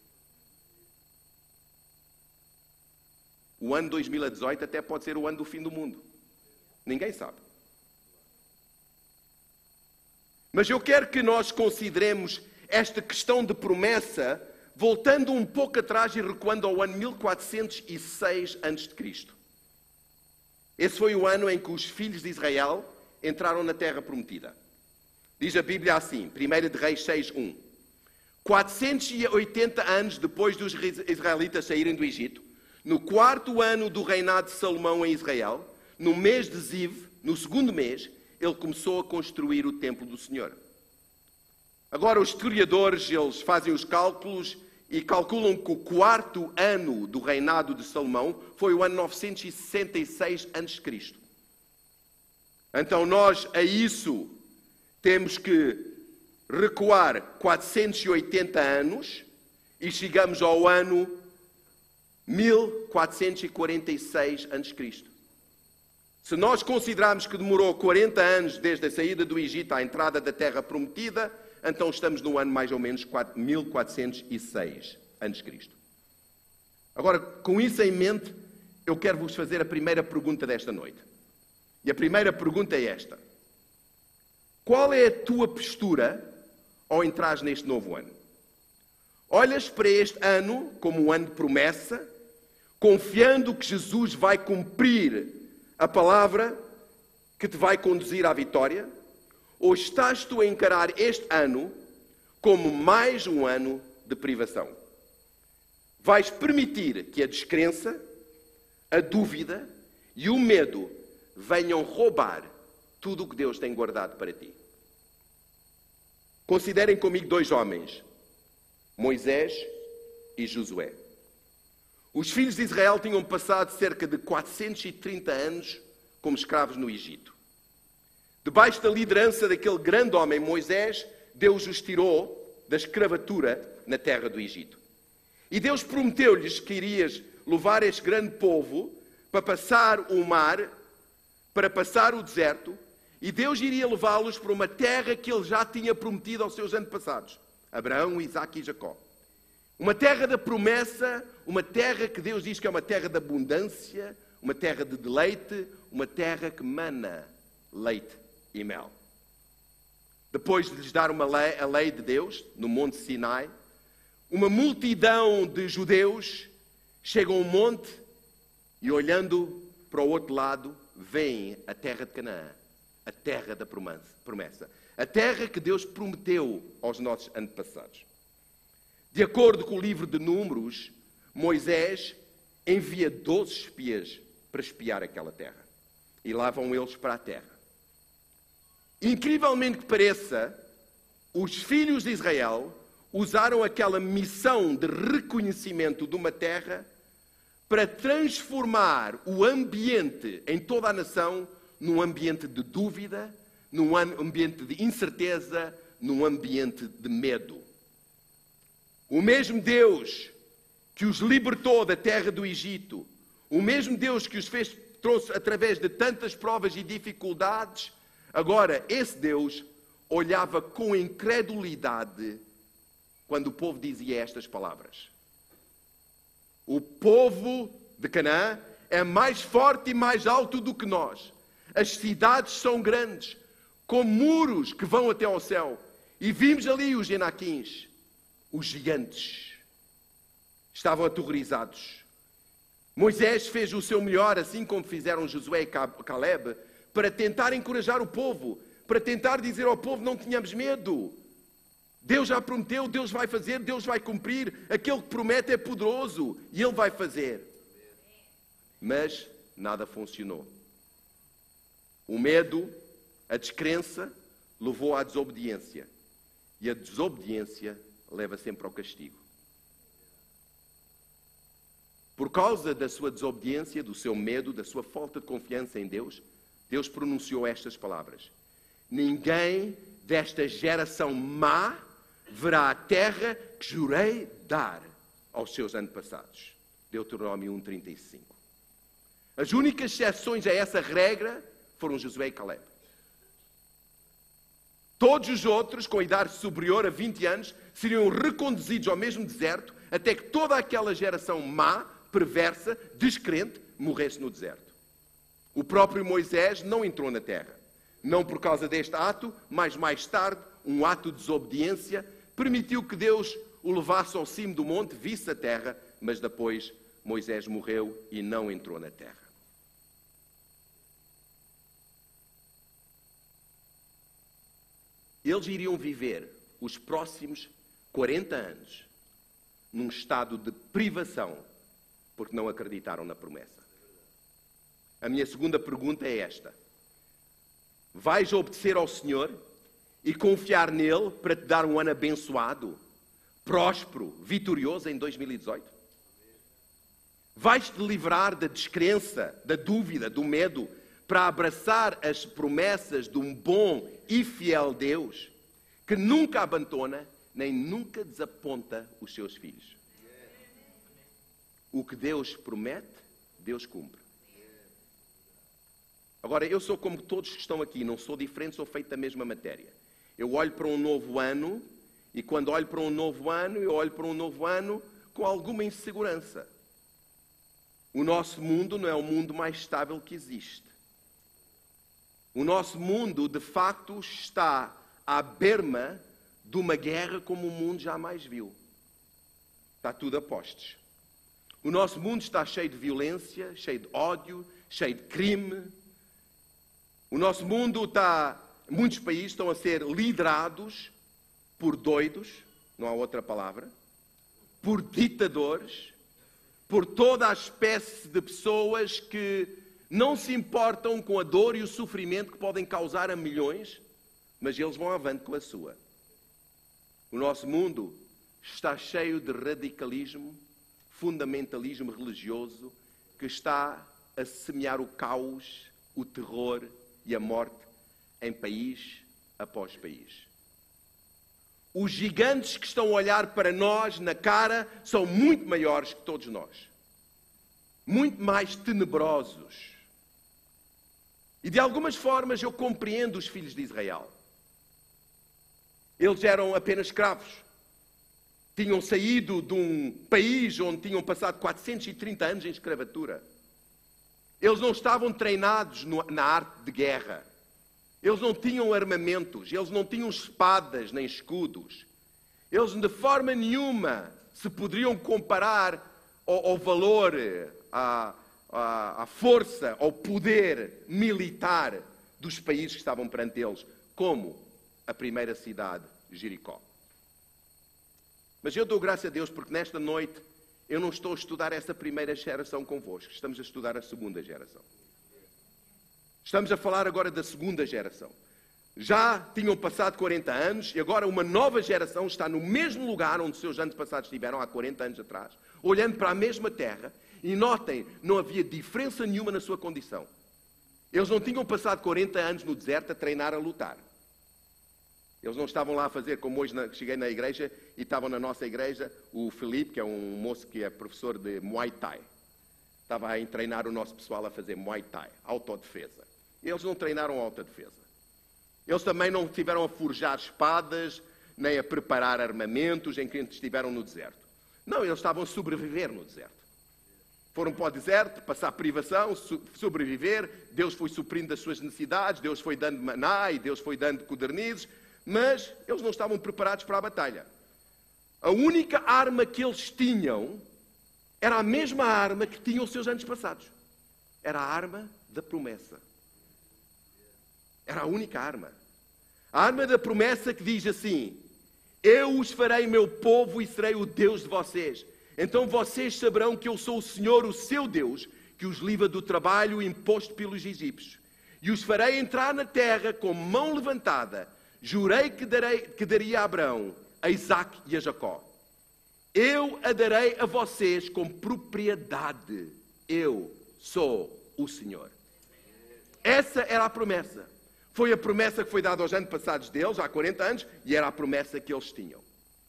O ano dois mil e dezoito até pode ser o ano do fim do mundo. Ninguém sabe. Mas eu quero que nós consideremos esta questão de promessa voltando um pouco atrás e recuando ao ano mil quatrocentos e seis antes de Cristo. Esse foi o ano em que os filhos de Israel entraram na terra prometida. Diz a Bíblia assim, primeiro de Reis seis, um. quatrocentos e oitenta anos depois dos israelitas saírem do Egito, no quarto ano do reinado de Salomão em Israel, no mês de Ziv, no segundo mês, ele começou a construir o templo do Senhor. Agora os historiadores, eles fazem os cálculos e calculam que o quarto ano do reinado de Salomão foi o ano novecentos e sessenta e seis antes de Cristo. Então nós a isso temos que recuar quatrocentos e oitenta anos e chegamos ao ano mil quatrocentos e quarenta e seis antes de Cristo. Se nós considerarmos que demorou quarenta anos desde a saída do Egito à entrada da Terra Prometida, então estamos no ano mais ou menos mil quatrocentos e seis antes de Cristo. Agora, com isso em mente, eu quero vos fazer a primeira pergunta desta noite. E a primeira pergunta é esta. Qual é a tua postura ao entrares neste novo ano? Olhas para este ano como um ano de promessa, confiando que Jesus vai cumprir a palavra que te vai conduzir à vitória? Ou estás tu a encarar este ano como mais um ano de privação? Vais permitir que a descrença, a dúvida e o medo venham roubar tudo o que Deus tem guardado para ti? Considerem comigo dois homens, Moisés e Josué. Os filhos de Israel tinham passado cerca de quatrocentos e trinta anos como escravos no Egito. Debaixo da liderança daquele grande homem, Moisés, Deus os tirou da escravatura na terra do Egito. E Deus prometeu-lhes que irias levar este grande povo para passar o mar, para passar o deserto, e Deus iria levá-los para uma terra que Ele já tinha prometido aos seus antepassados, Abraão, Isaque e Jacó. Uma terra da promessa, uma terra que Deus diz que é uma terra de abundância, uma terra de deleite, uma terra que mana leite e mel. Depois de lhes dar uma lei, a lei de Deus, no Monte Sinai, uma multidão de judeus chegam ao monte e, olhando para o outro lado, veem a terra de Canaã, a terra da promessa, a terra que Deus prometeu aos nossos antepassados. De acordo com o livro de Números, Moisés envia doze espias para espiar aquela terra. E lá vão eles para a terra. Incrivelmente que pareça, os filhos de Israel usaram aquela missão de reconhecimento de uma terra para transformar o ambiente em toda a nação num ambiente de dúvida, num ambiente de incerteza, num ambiente de medo. O mesmo Deus que os libertou da terra do Egito, o mesmo Deus que os fez, trouxe através de tantas provas e dificuldades, agora esse Deus olhava com incredulidade quando o povo dizia estas palavras. O povo de Canaã é mais forte e mais alto do que nós. As cidades são grandes. com muros que vão até ao céu. E vimos ali os Enaquins, os gigantes. Estavam aterrorizados. Moisés fez o seu melhor, assim como fizeram Josué e Caleb, para tentar encorajar o povo, para tentar dizer ao povo: não tenhamos medo. Deus já prometeu, Deus vai fazer, Deus vai cumprir. Aquele que promete é poderoso e Ele vai fazer. Mas nada funcionou. O medo, a descrença, levou à desobediência. E a desobediência leva sempre ao castigo. Por causa da sua desobediência, do seu medo, da sua falta de confiança em Deus, Deus pronunciou estas palavras: ninguém desta geração má verá a terra que jurei dar aos seus antepassados. Deuteronômio um, trinta e cinco. As únicas exceções a essa regra foram Josué e Caleb. Todos os outros, com idade superior a vinte anos, seriam reconduzidos ao mesmo deserto, até que toda aquela geração má, perversa, descrente, morresse no deserto. O próprio Moisés não entrou na terra. Não por causa deste ato, mas mais tarde, um ato de desobediência, permitiu que Deus o levasse ao cimo do monte, visse a terra, mas depois Moisés morreu e não entrou na terra. Eles iriam viver os próximos quarenta anos num estado de privação, porque não acreditaram na promessa. A minha segunda pergunta é esta: vais obedecer ao Senhor e confiar nele para te dar um ano abençoado, próspero, vitorioso em dois mil e dezoito? Vais-te livrar da descrença, da dúvida, do medo, para abraçar as promessas de um bom e fiel Deus, que nunca abandona, nem nunca desaponta os seus filhos? O que Deus promete, Deus cumpre. Agora, eu sou como todos que estão aqui, não sou diferente, sou feito da mesma matéria. Eu olho para um novo ano, e quando olho para um novo ano, eu olho para um novo ano com alguma insegurança. O nosso mundo não é o mundo mais estável que existe. O nosso mundo, de facto, está à berma de uma guerra como o mundo jamais viu. Está tudo a postos. O nosso mundo está cheio de violência, cheio de ódio, cheio de crime. O nosso mundo está... Muitos países estão a ser liderados por doidos, não há outra palavra, por ditadores, por toda a espécie de pessoas que não se importam com a dor e o sofrimento que podem causar a milhões, mas eles vão avante com a sua. O nosso mundo está cheio de radicalismo, fundamentalismo religioso, que está a semear o caos, o terror e a morte em país após país. Os gigantes que estão a olhar para nós na cara são muito maiores que todos nós. Muito mais tenebrosos. E de algumas formas eu compreendo os filhos de Israel. Eles eram apenas escravos. Tinham saído de um país onde tinham passado quatrocentos e trinta anos em escravatura. Eles não estavam treinados no, na arte de guerra. Eles não tinham armamentos, eles não tinham espadas nem escudos. Eles de forma nenhuma se poderiam comparar ao, ao valor, à, à, à força, ao poder militar dos países que estavam perante eles, como a primeira cidade, Jericó. Mas eu dou graças a Deus porque nesta noite eu não estou a estudar essa primeira geração convosco, estamos a estudar a segunda geração. Estamos a falar agora da segunda geração. Já tinham passado quarenta anos e agora uma nova geração está no mesmo lugar onde seus antepassados estiveram há quarenta anos atrás, olhando para a mesma terra, e notem, não havia diferença nenhuma na sua condição. Eles não tinham passado quarenta anos no deserto a treinar a lutar. Eles não estavam lá a fazer, como hoje na, cheguei na igreja e estavam na nossa igreja, o Felipe, que é um moço que é professor de Muay Thai. Estava a treinar o nosso pessoal a fazer Muay Thai, autodefesa. Eles não treinaram autodefesa. Eles também não estiveram a forjar espadas, nem a preparar armamentos enquanto estiveram no deserto. Não, eles estavam a sobreviver no deserto. Foram para o deserto, passar privação, sobreviver. Deus foi suprindo as suas necessidades, Deus foi dando maná e Deus foi dando codornizes, mas eles não estavam preparados para a batalha. A única arma que eles tinham era a mesma arma que tinham os seus anos passados. Era a arma da promessa. Era a única arma. A arma da promessa que diz assim: eu os farei meu povo e serei o Deus de vocês. Então vocês saberão que eu sou o Senhor, o seu Deus, que os livra do trabalho imposto pelos egípcios. E os farei entrar na terra com mão levantada. Jurei que, darei, que daria a Abraão, a Isaque e a Jacó. Eu a darei a vocês com propriedade. Eu sou o Senhor. Essa era a promessa. Foi a promessa que foi dada aos antepassados deles, há quarenta anos, e era a promessa que eles tinham.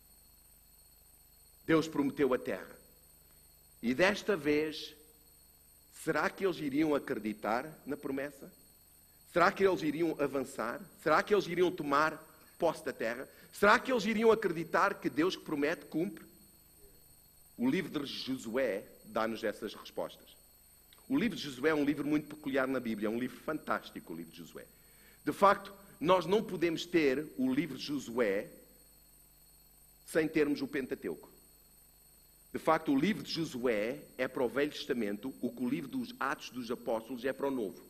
Deus prometeu a terra. E desta vez, será que eles iriam acreditar na promessa? Será que eles iriam avançar? Será que eles iriam tomar posse da terra? Será que eles iriam acreditar que Deus que promete, cumpre? O livro de Josué dá-nos essas respostas. O livro de Josué é um livro muito peculiar na Bíblia, é um livro fantástico, o livro de Josué. De facto, nós não podemos ter o livro de Josué sem termos o Pentateuco. De facto, o livro de Josué é para o Velho Testamento o que o livro dos Atos dos Apóstolos é para o Novo.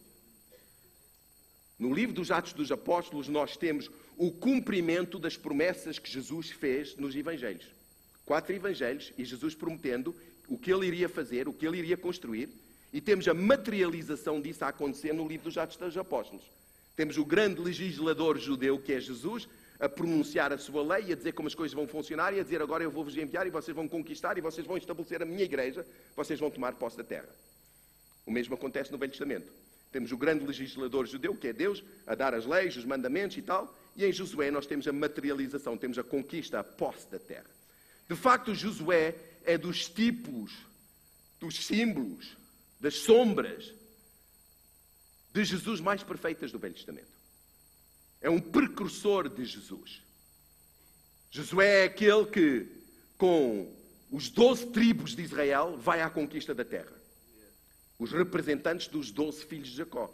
No livro dos Atos dos Apóstolos nós temos o cumprimento das promessas que Jesus fez nos Evangelhos. Quatro Evangelhos e Jesus prometendo o que ele iria fazer, o que ele iria construir, e temos a materialização disso a acontecer no livro dos Atos dos Apóstolos. Temos o grande legislador judeu que é Jesus, a pronunciar a sua lei e a dizer como as coisas vão funcionar e a dizer agora eu vou-vos enviar e vocês vão conquistar e vocês vão estabelecer a minha igreja, vocês vão tomar posse da terra. O mesmo acontece no Velho Testamento. Temos o grande legislador judeu, que é Deus, a dar as leis, os mandamentos e tal, e em Josué nós temos a materialização, temos a conquista, a posse da terra. De facto, Josué é dos tipos, dos símbolos, das sombras de Jesus mais perfeitas do Velho Testamento. É um precursor de Jesus. Josué é aquele que, com os doze tribos de Israel, vai à conquista da terra. Os representantes dos doze filhos de Jacó.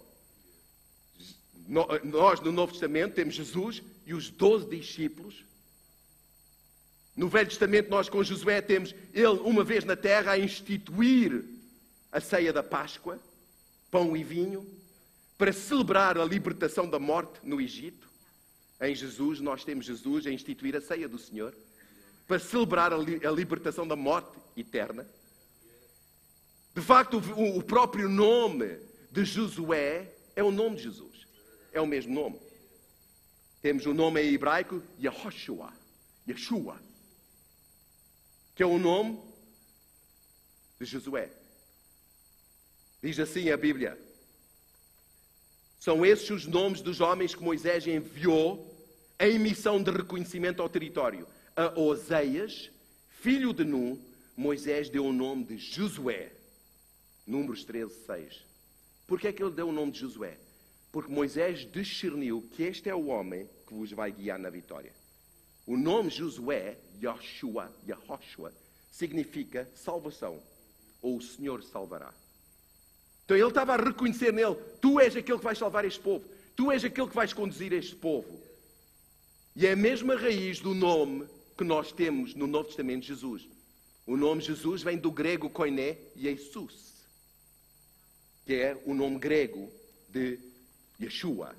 Nós, no Novo Testamento, temos Jesus e os doze discípulos. No Velho Testamento, nós com Josué temos ele, uma vez na terra, a instituir a ceia da Páscoa, pão e vinho, para celebrar a libertação da morte no Egito. Em Jesus, nós temos Jesus a instituir a ceia do Senhor, para celebrar a, li a libertação da morte eterna. De facto, o, o próprio nome de Josué é o nome de Jesus. É o mesmo nome. Temos o nome em hebraico, Yehoshua, Yeshua, que é o nome de Josué. Diz assim a Bíblia: são esses os nomes dos homens que Moisés enviou em missão de reconhecimento ao território. A Oseias, filho de Nun, Moisés deu o nome de Josué. Números treze, seis. Porquê é que ele deu o nome de Josué? Porque Moisés discerniu que este é o homem que vos vai guiar na vitória. O nome Josué, Yoshua, Yehoshua, significa salvação, ou o Senhor salvará. Então ele estava a reconhecer nele: tu és aquele que vais salvar este povo, tu és aquele que vais conduzir este povo. E é a mesma raiz do nome que nós temos no Novo Testamento de Jesus. O nome Jesus vem do grego koiné, Jesus, que é o nome grego de Yeshua.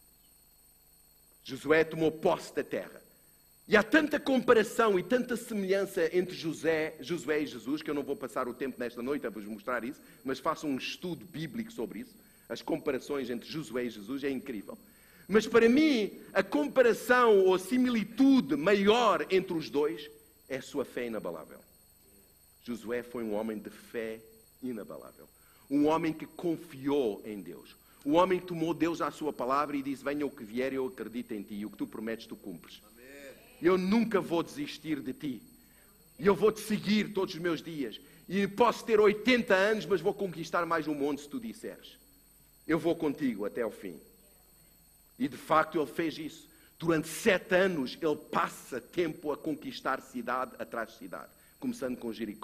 Josué tomou posse da terra. E há tanta comparação e tanta semelhança entre José, Josué e Jesus, que eu não vou passar o tempo nesta noite a vos mostrar isso, mas façam um estudo bíblico sobre isso. As comparações entre Josué e Jesus é incrível. Mas para mim, a comparação ou a similitude maior entre os dois é a sua fé inabalável. Josué foi um homem de fé inabalável. Um homem que confiou em Deus. Um homem que tomou Deus à sua palavra e disse: venha o que vier, eu acredito em ti. E o que tu prometes, tu cumpres. Eu nunca vou desistir de ti. E eu vou-te seguir todos os meus dias. E posso ter oitenta anos, mas vou conquistar mais um mundo se tu disseres. Eu vou contigo até ao fim. E de facto ele fez isso. Durante sete anos ele passa tempo a conquistar cidade atrás de cidade. Começando com Jericó,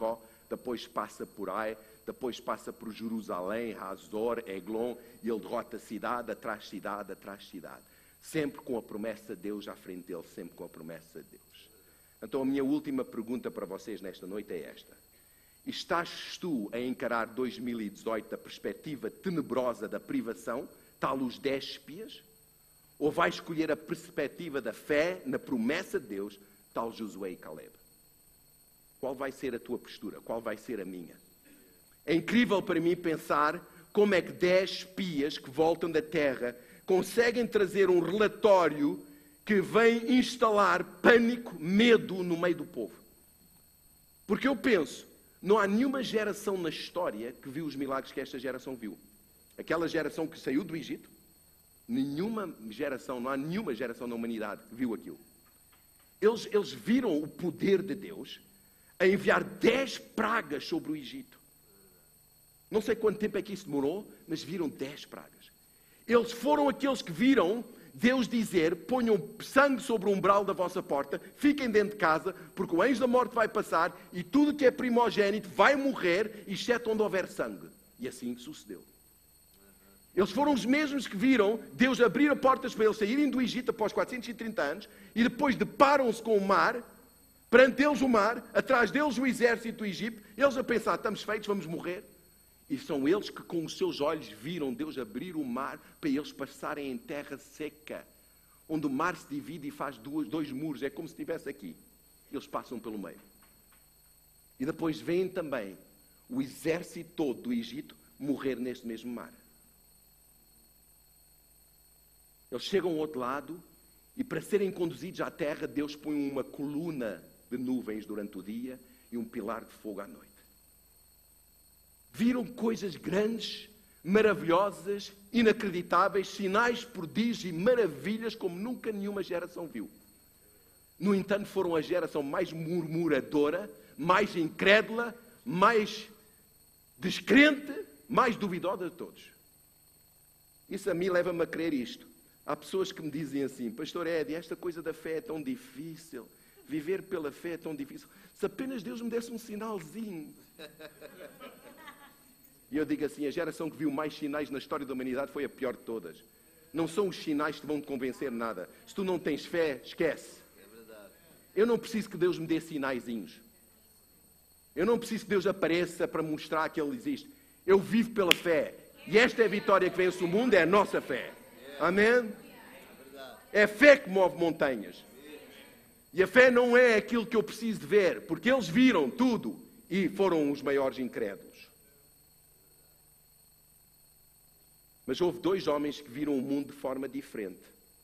depois passa por Ai, depois passa por Jerusalém, Hazor, Eglon, e ele derrota cidade atrás cidade atrás cidade. Sempre com a promessa de Deus à frente dele, sempre com a promessa de Deus. Então a minha última pergunta para vocês nesta noite é esta. Estás tu a encarar dois mil e dezoito da perspectiva tenebrosa da privação, tal os dez espias? Ou vais escolher a perspectiva da fé na promessa de Deus, tal Josué e Caleb? Qual vai ser a tua postura? Qual vai ser a minha? É incrível para mim pensar como é que dez espias que voltam da terra conseguem trazer um relatório que vem instalar pânico, medo no meio do povo. Porque eu penso, não há nenhuma geração na história que viu os milagres que esta geração viu. Aquela geração que saiu do Egito, nenhuma geração, não há nenhuma geração na humanidade que viu aquilo. Eles, eles viram o poder de Deus a enviar dez pragas sobre o Egito. Não sei quanto tempo é que isso demorou, mas viram dez pragas. Eles foram aqueles que viram Deus dizer, ponham sangue sobre o umbral da vossa porta, fiquem dentro de casa, porque o anjo da morte vai passar e tudo que é primogênito vai morrer, exceto onde houver sangue. E assim sucedeu. Eles foram os mesmos que viram Deus abrir as portas para eles saírem do Egito após quatrocentos e trinta anos e depois deparam-se com o mar, perante eles o mar, atrás deles o exército do Egito, eles a pensar, estamos feitos, vamos morrer. E são eles que com os seus olhos viram Deus abrir o mar para eles passarem em terra seca, onde o mar se divide e faz dois, dois muros, é como se estivesse aqui. Eles passam pelo meio. E depois vêm também o exército todo do Egito morrer neste mesmo mar. Eles chegam ao outro lado e para serem conduzidos à terra, Deus põe uma coluna de nuvens durante o dia e um pilar de fogo à noite. Viram coisas grandes, maravilhosas, inacreditáveis, sinais, prodígios e maravilhas como nunca nenhuma geração viu. No entanto, foram a geração mais murmuradora, mais incrédula, mais descrente, mais duvidosa de todos. Isso a mim leva-me a crer isto. Há pessoas que me dizem assim, Pastor Ed, esta coisa da fé é tão difícil, viver pela fé é tão difícil. Se apenas Deus me desse um sinalzinho. E eu digo assim, a geração que viu mais sinais na história da humanidade foi a pior de todas. Não são os sinais que vão te convencer nada. Se tu não tens fé, esquece. Eu não preciso que Deus me dê sinaizinhos. Eu não preciso que Deus apareça para mostrar que Ele existe. Eu vivo pela fé. E esta é a vitória que vence o mundo, é a nossa fé. Amém? É a fé que move montanhas. E a fé não é aquilo que eu preciso de ver, porque eles viram tudo e foram os maiores incrédulos. Mas houve dois homens que viram o mundo de forma diferente.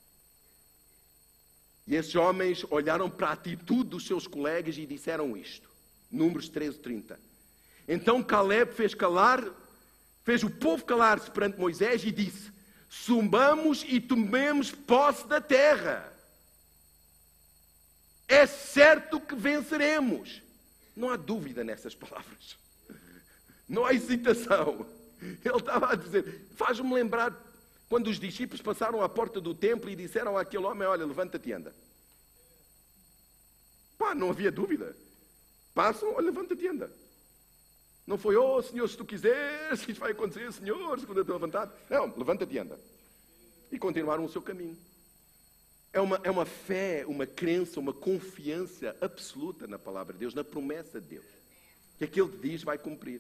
E esses homens olharam para a atitude dos seus colegas e disseram isto. Números treze, trinta. Então Caleb fez calar, fez o povo calar-se perante Moisés e disse, subamos e tomemos posse da terra. É certo que venceremos. Não há dúvida nessas palavras. Não há hesitação. Ele estava a dizer, faz-me lembrar quando os discípulos passaram à porta do templo e disseram àquele homem, olha, levanta-te e anda. Pá, não havia dúvida. Passam, olha, levanta-te e anda. Não foi, oh Senhor, se tu quiseres, isto vai acontecer, Senhor, segundo a tua vontade. Não, levanta-te e anda. E continuaram o seu caminho. É uma, é uma fé, uma crença, uma confiança absoluta na palavra de Deus, na promessa de Deus. Que aquilo que diz vai cumprir.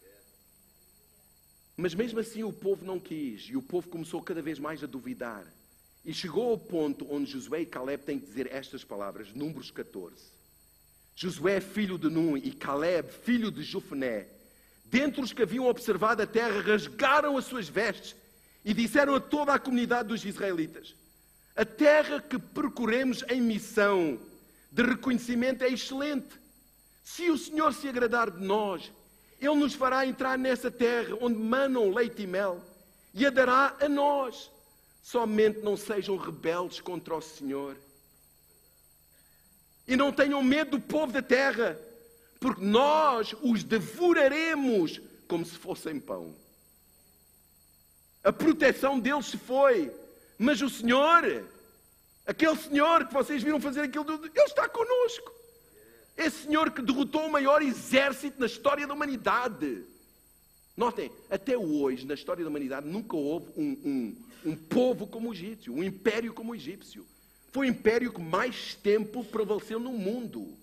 Mas mesmo assim o povo não quis, e o povo começou cada vez mais a duvidar. E chegou ao ponto onde Josué e Caleb têm que dizer estas palavras, Números catorze. Josué, filho de Nun, e Caleb, filho de Jefné, dentre os que haviam observado a terra, rasgaram as suas vestes e disseram a toda a comunidade dos israelitas, a terra que percorremos em missão de reconhecimento é excelente. Se o Senhor se agradar de nós, Ele nos fará entrar nessa terra onde manam leite e mel e a dará a nós. Somente não sejam rebeldes contra o Senhor. E não tenham medo do povo da terra, porque nós os devoraremos como se fossem pão. A proteção deles se foi, mas o Senhor, aquele Senhor que vocês viram fazer aquilo, Ele está connosco. Esse Senhor que derrotou o maior exército na história da humanidade. Notem, até hoje, na história da humanidade, nunca houve um, um, um povo como o egípcio, um império como o egípcio. Foi o império que mais tempo prevaleceu no mundo.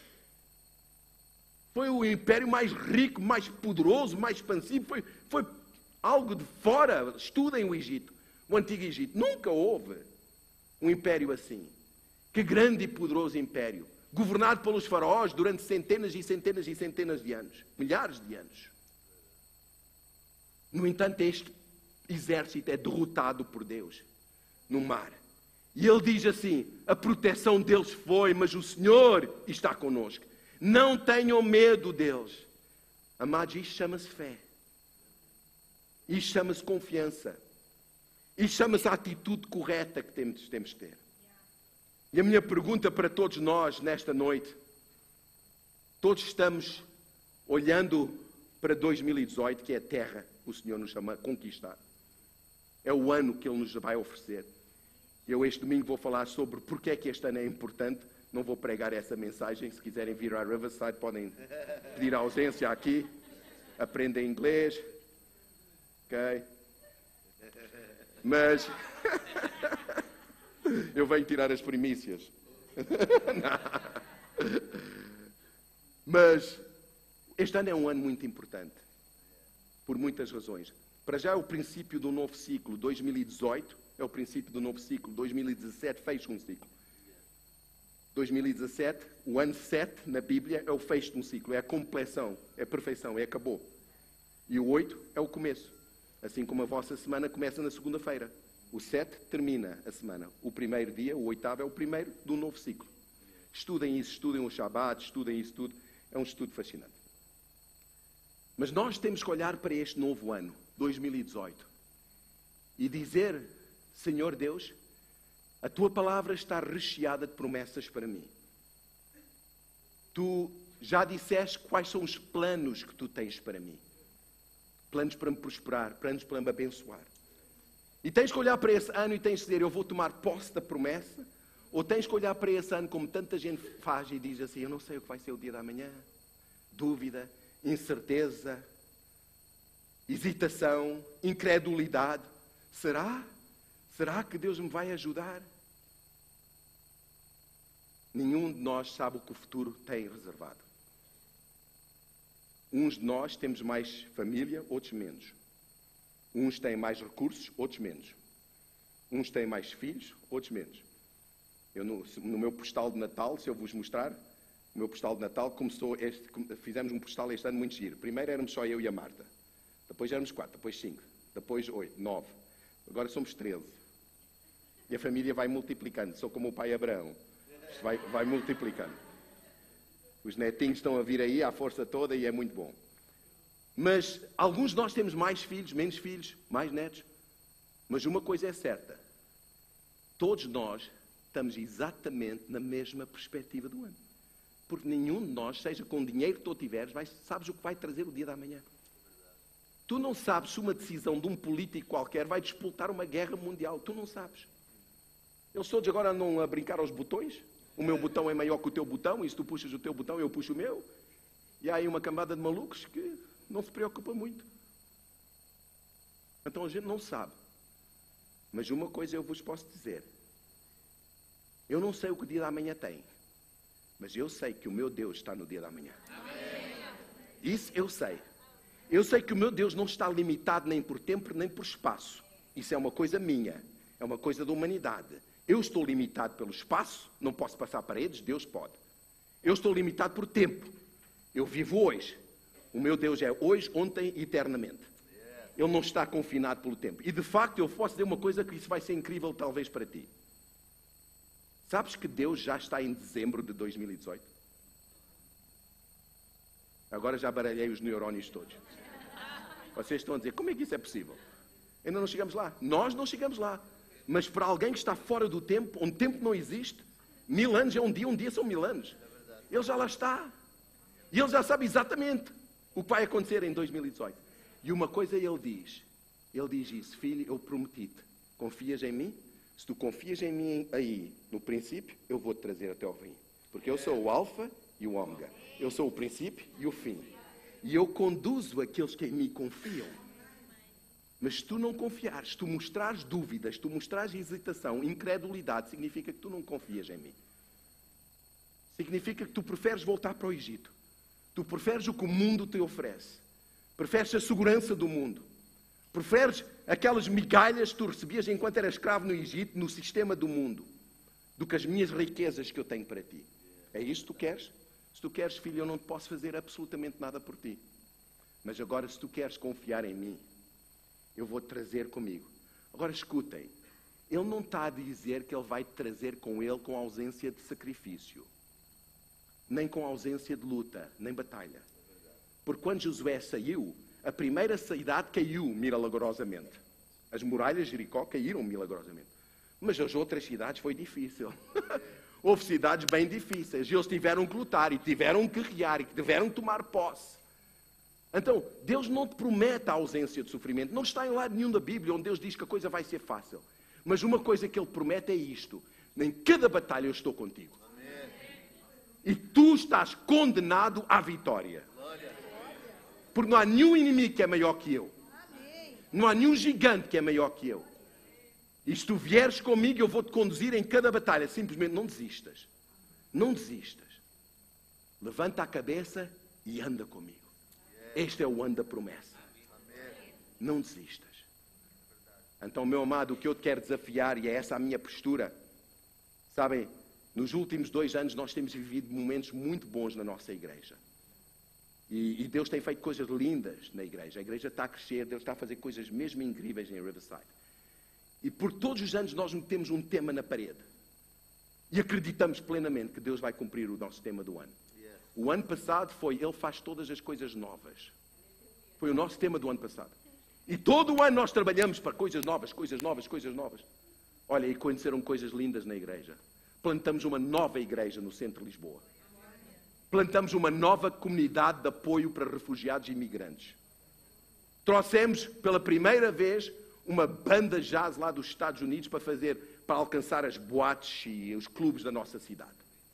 Foi o império mais rico, mais poderoso, mais expansivo. Foi, foi algo de fora. Estudem o Egito, o Antigo Egito. Nunca houve um império assim. Que grande e poderoso império. Governado pelos faraós durante centenas e centenas e centenas de anos. Milhares de anos. No entanto, este exército é derrotado por Deus no mar. E ele diz assim, a proteção deles foi, mas o Senhor está connosco. Não tenham medo deles. Amados, isto chama-se fé. Isto chama-se confiança. Isto chama-se a atitude correta que temos, temos de ter. E a minha pergunta para todos nós nesta noite, todos estamos olhando para dois mil e dezoito, que é a terra que o Senhor nos chama a conquistar. É o ano que Ele nos vai oferecer. Eu este domingo vou falar sobre porque é que este ano é importante. Não vou pregar essa mensagem. Se quiserem vir a Riverside, podem pedir ausência aqui. Aprendem inglês. Ok? Mas eu venho tirar as primícias. Mas este ano é um ano muito importante. Por muitas razões. Para já é o princípio do novo ciclo. dois mil e dezoito é o princípio do novo ciclo. dois mil e dezassete fecha um ciclo. dois mil e dezassete, o ano sete na Bíblia é o fecho de um ciclo. É a compleção, é a perfeição, é acabou. E o oito é o começo. Assim como a vossa semana começa na segunda-feira. O sete termina a semana. O primeiro dia, o oitavo, é o primeiro do novo ciclo. Estudem isso, estudem o Shabat, estudem isso tudo. É um estudo fascinante. Mas nós temos que olhar para este novo ano, dois mil e dezoito, e dizer, Senhor Deus, a Tua palavra está recheada de promessas para mim. Tu já disseste quais são os planos que Tu tens para mim. Planos para me prosperar, planos para me abençoar. E tens que olhar para esse ano e tens que dizer, eu vou tomar posse da promessa, ou tens que olhar para esse ano como tanta gente faz e diz assim, eu não sei o que vai ser o dia da manhã. Dúvida, incerteza, hesitação, incredulidade. Será? Será que Deus me vai ajudar? Nenhum de nós sabe o que o futuro tem reservado. Uns de nós temos mais família, outros menos. Uns têm mais recursos, outros menos. Uns têm mais filhos, outros menos. Eu no, no meu postal de Natal, se eu vos mostrar, o meu postal de Natal começou, este, fizemos um postal este ano muito giro. Primeiro éramos só eu e a Marta. Depois éramos quatro, depois cinco, depois oito, nove. Agora somos treze. E a família vai multiplicando. Sou como o pai Abraão. Isto vai, vai multiplicando. Os netinhos estão a vir aí à força toda e é muito bom. Mas alguns de nós temos mais filhos, menos filhos, mais netos. Mas uma coisa é certa. Todos nós estamos exatamente na mesma perspectiva do ano. Porque nenhum de nós, seja com o dinheiro que tu tiveres, vai, sabes o que vai trazer o dia da manhã. Tu não sabes se uma decisão de um político qualquer vai disputar uma guerra mundial. Tu não sabes. Eles todos agora andam a brincar aos botões. O meu botão é maior que o teu botão, e se tu puxas o teu botão, eu puxo o meu. E há aí uma cambada de malucos que não se preocupa muito. Então a gente não sabe. Mas uma coisa eu vos posso dizer. Eu não sei o que o dia da manhã tem. Mas eu sei que o meu Deus está no dia da manhã. Isso eu sei. Eu sei que o meu Deus não está limitado nem por tempo, nem por espaço. Isso é uma coisa minha. É uma coisa da humanidade. Eu estou limitado pelo espaço, não posso passar paredes, Deus pode. Eu estou limitado por tempo. Eu vivo hoje. O meu Deus é hoje, ontem e eternamente. Ele não está confinado pelo tempo. E de facto eu posso dizer uma coisa que isso vai ser incrível talvez para ti. Sabes que Deus já está em dezembro de dois mil e dezoito? Agora já baralhei os neurónios todos. Vocês estão a dizer, como é que isso é possível? Ainda não chegamos lá. Nós não chegamos lá. Mas para alguém que está fora do tempo, onde tempo não existe, mil anos é um dia, um dia são mil anos. Ele já lá está. E ele já sabe exatamente o que vai acontecer em dois mil e dezoito. E uma coisa ele diz, ele diz isso, filho, eu prometi-te, confias em mim? Se tu confias em mim aí, no princípio, eu vou-te trazer até ao fim. Porque eu sou o alfa e o ômega. Eu sou o princípio e o fim. E eu conduzo aqueles que em mim confiam. Mas se tu não confiares, se tu mostrares dúvidas, se tu mostrares hesitação, incredulidade, significa que tu não confias em mim. Significa que tu preferes voltar para o Egito. Tu preferes o que o mundo te oferece. Preferes a segurança do mundo. Preferes aquelas migalhas que tu recebias enquanto eras escravo no Egito, no sistema do mundo, do que as minhas riquezas que eu tenho para ti. É isso que tu queres? Se tu queres, filho, eu não te posso fazer absolutamente nada por ti. Mas agora, se tu queres confiar em mim, eu vou-te trazer comigo. Agora, escutem. Ele não está a dizer que ele vai te trazer com ele com ausência de sacrifício. Nem com ausência de luta, nem batalha. Porque quando Josué saiu, a primeira cidade caiu milagrosamente. As muralhas de Jericó caíram milagrosamente. Mas as outras cidades foi difícil. Houve cidades bem difíceis. E eles tiveram que lutar, e tiveram que guerrear, e tiveram que tomar posse. Então, Deus não te promete a ausência de sofrimento. Não está em lado nenhum da Bíblia onde Deus diz que a coisa vai ser fácil. Mas uma coisa que Ele promete é isto. Em cada batalha eu estou contigo. E tu estás condenado à vitória. Porque não há nenhum inimigo que é maior que eu. Não há nenhum gigante que é maior que eu. E se tu vieres comigo, eu vou-te conduzir em cada batalha. Simplesmente não desistas. Não desistas. Levanta a cabeça e anda comigo. Este é o ano da promessa. Não desistas. Então, meu amado, o que eu te quero desafiar, e é essa a minha postura. Sabem, nos últimos dois anos nós temos vivido momentos muito bons na nossa igreja. E, e Deus tem feito coisas lindas na igreja. A igreja está a crescer, Deus está a fazer coisas mesmo incríveis em Riverside. E por todos os anos nós metemos um tema na parede. E acreditamos plenamente que Deus vai cumprir o nosso tema do ano. O ano passado foi, Ele faz todas as coisas novas. Foi o nosso tema do ano passado. E todo o ano nós trabalhamos para coisas novas, coisas novas, coisas novas. Olha, e aconteceram coisas lindas na igreja. Plantamos uma nova igreja no centro de Lisboa. Plantamos uma nova comunidade de apoio para refugiados e imigrantes. Trouxemos pela primeira vez uma banda jazz lá dos Estados Unidos para fazer, para alcançar as boates e os clubes da nossa cidade.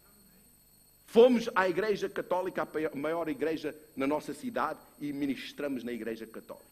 Fomos à Igreja Católica, a maior igreja na nossa cidade, e ministramos na Igreja Católica.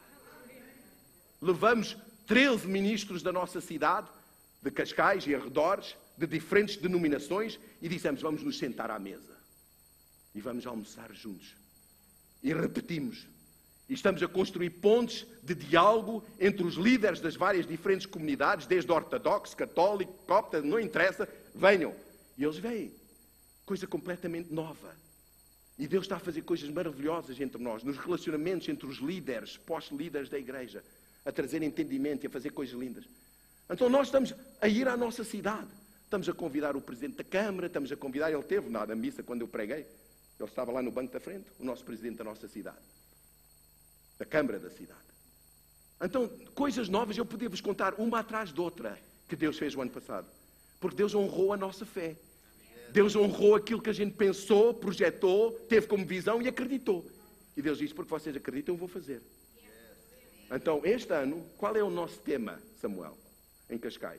Levamos treze ministros da nossa cidade, de Cascais e arredores, de diferentes denominações, e dissemos, vamos nos sentar à mesa. E vamos almoçar juntos. E repetimos. E estamos a construir pontes de diálogo entre os líderes das várias diferentes comunidades, desde ortodoxo, católico, copta, não interessa, venham. E eles vêm. Coisa completamente nova. E Deus está a fazer coisas maravilhosas entre nós, nos relacionamentos entre os líderes, pós-líderes da igreja, a trazer entendimento e a fazer coisas lindas. Então nós estamos a ir à nossa cidade. Estamos a convidar o Presidente da Câmara, estamos a convidar, ele teve na missa quando eu preguei, ele estava lá no banco da frente, o nosso Presidente da nossa cidade, da Câmara da cidade. Então, coisas novas, eu podia vos contar uma atrás de outra que Deus fez o ano passado. Porque Deus honrou a nossa fé. Deus honrou aquilo que a gente pensou, projetou, teve como visão e acreditou. E Deus disse, porque vocês acreditam, eu vou fazer. Então, este ano, qual é o nosso tema, Samuel, em Cascais?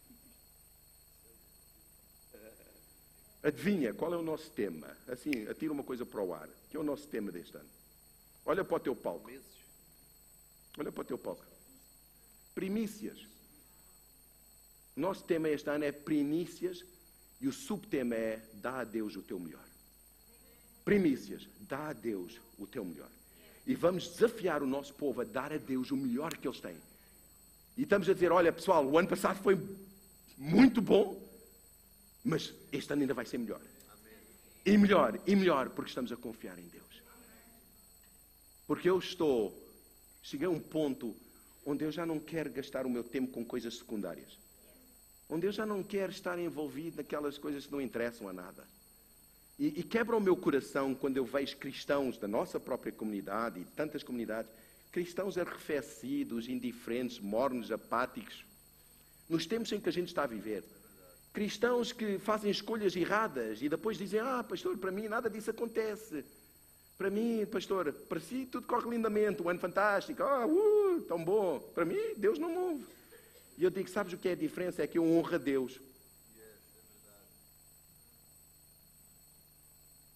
Adivinha, qual é o nosso tema? Assim, atira uma coisa para o ar. Que é o nosso tema deste ano? Olha para o teu palco. Olha para o teu palco. Primícias. O nosso tema este ano é primícias e o subtema é dá a Deus o teu melhor. Primícias, dá a Deus o teu melhor. E vamos desafiar o nosso povo a dar a Deus o melhor que eles têm. E estamos a dizer, olha pessoal, o ano passado foi muito bom, mas este ano ainda vai ser melhor. E melhor, e melhor, porque estamos a confiar em Deus. Porque eu estou, cheguei a um ponto onde eu já não quero gastar o meu tempo com coisas secundárias. Onde eu já não quero estar envolvido naquelas coisas que não interessam a nada. E, e quebra o meu coração quando eu vejo cristãos da nossa própria comunidade e tantas comunidades, cristãos arrefecidos, indiferentes, mornos, apáticos, nos tempos em que a gente está a viver. Cristãos que fazem escolhas erradas e depois dizem, ah, pastor, para mim nada disso acontece. Para mim, pastor, para si tudo corre lindamente, um ano fantástico, ah, uh, tão bom. Para mim, Deus não move. E eu digo, sabes o que é a diferença? É que eu honro a Deus.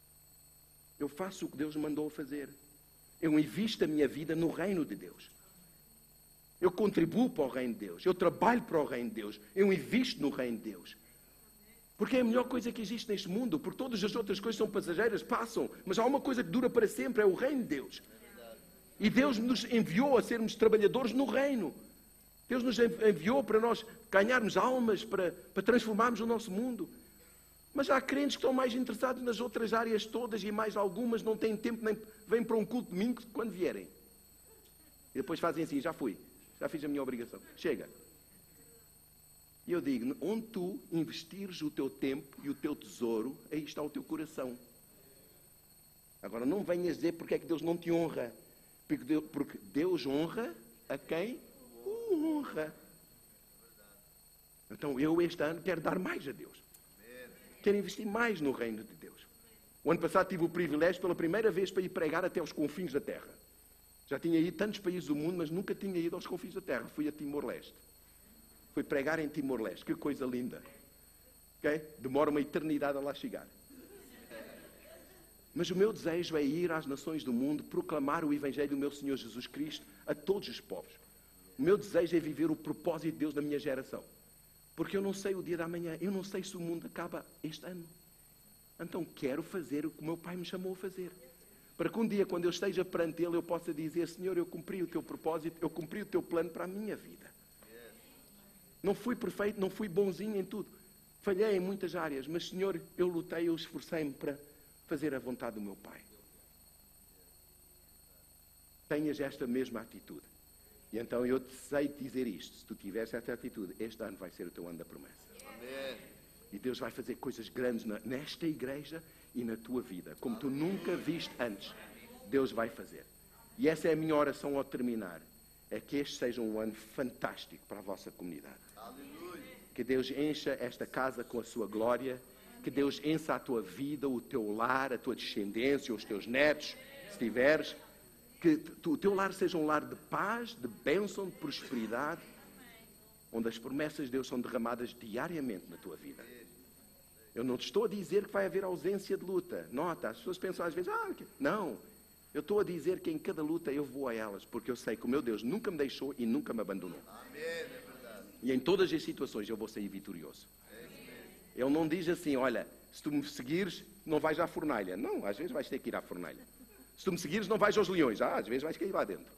Eu faço o que Deus me mandou fazer. Eu invisto a minha vida no reino de Deus. Eu contribuo para o reino de Deus. Eu trabalho para o reino de Deus. Eu invisto no reino de Deus. Porque é a melhor coisa que existe neste mundo. Porque todas as outras coisas são passageiras, passam. Mas há uma coisa que dura para sempre, é o reino de Deus. E Deus nos enviou a sermos trabalhadores no reino. Deus nos enviou para nós ganharmos almas, para, para transformarmos o nosso mundo. Mas há crentes que estão mais interessados nas outras áreas todas e mais algumas não têm tempo, nem vêm para um culto domingo quando vierem. E depois fazem assim, já fui, já fiz a minha obrigação, chega. E eu digo, onde tu investires o teu tempo e o teu tesouro, aí está o teu coração. Agora não venhas dizer porque é que Deus não te honra. Porque Deus, porque Deus honra a quem o honra. Então eu este ano quero dar mais a Deus. Quero investir mais no reino de Deus. O ano passado tive o privilégio pela primeira vez para ir pregar até aos confins da terra. Já tinha ido a tantos países do mundo, mas nunca tinha ido aos confins da terra. Fui a Timor-Leste. Fui pregar em Timor-Leste. Que coisa linda. Okay? Demora uma eternidade a lá chegar. Mas o meu desejo é ir às nações do mundo, proclamar o Evangelho do meu Senhor Jesus Cristo a todos os povos. O meu desejo é viver o propósito de Deus da minha geração. Porque eu não sei o dia da manhã, eu não sei se o mundo acaba este ano. Então quero fazer o que o meu Pai me chamou a fazer. Para que um dia, quando eu esteja perante Ele, eu possa dizer, Senhor, eu cumpri o Teu propósito, eu cumpri o Teu plano para a minha vida. Não fui perfeito, não fui bonzinho em tudo. Falhei em muitas áreas, mas Senhor, eu lutei, eu esforcei-me para fazer a vontade do meu Pai. Tenhas esta mesma atitude. E então eu sei dizer isto, se tu tiveres esta atitude, este ano vai ser o teu ano da promessa. Amém. E Deus vai fazer coisas grandes na, nesta igreja e na tua vida, como tu nunca viste antes. Deus vai fazer. E essa é a minha oração ao terminar, é que este seja um ano fantástico para a vossa comunidade. Aleluia. Que Deus encha esta casa com a sua glória, que Deus encha a tua vida, o teu lar, a tua descendência, os teus netos, se tiveres. Que o teu lar seja um lar de paz, de bênção, de prosperidade, onde as promessas de Deus são derramadas diariamente na tua vida. Eu não te estou a dizer que vai haver ausência de luta. Nota, as pessoas pensam às vezes, ah, não. Eu estou a dizer que em cada luta eu vou a elas, porque eu sei que o meu Deus nunca me deixou e nunca me abandonou. E em todas as situações eu vou sair vitorioso. Ele não diz assim, olha, se tu me seguires, não vais à fornalha. Não, às vezes vais ter que ir à fornalha. Se tu me seguires, não vais aos leões. Ah, às vezes vais cair lá dentro.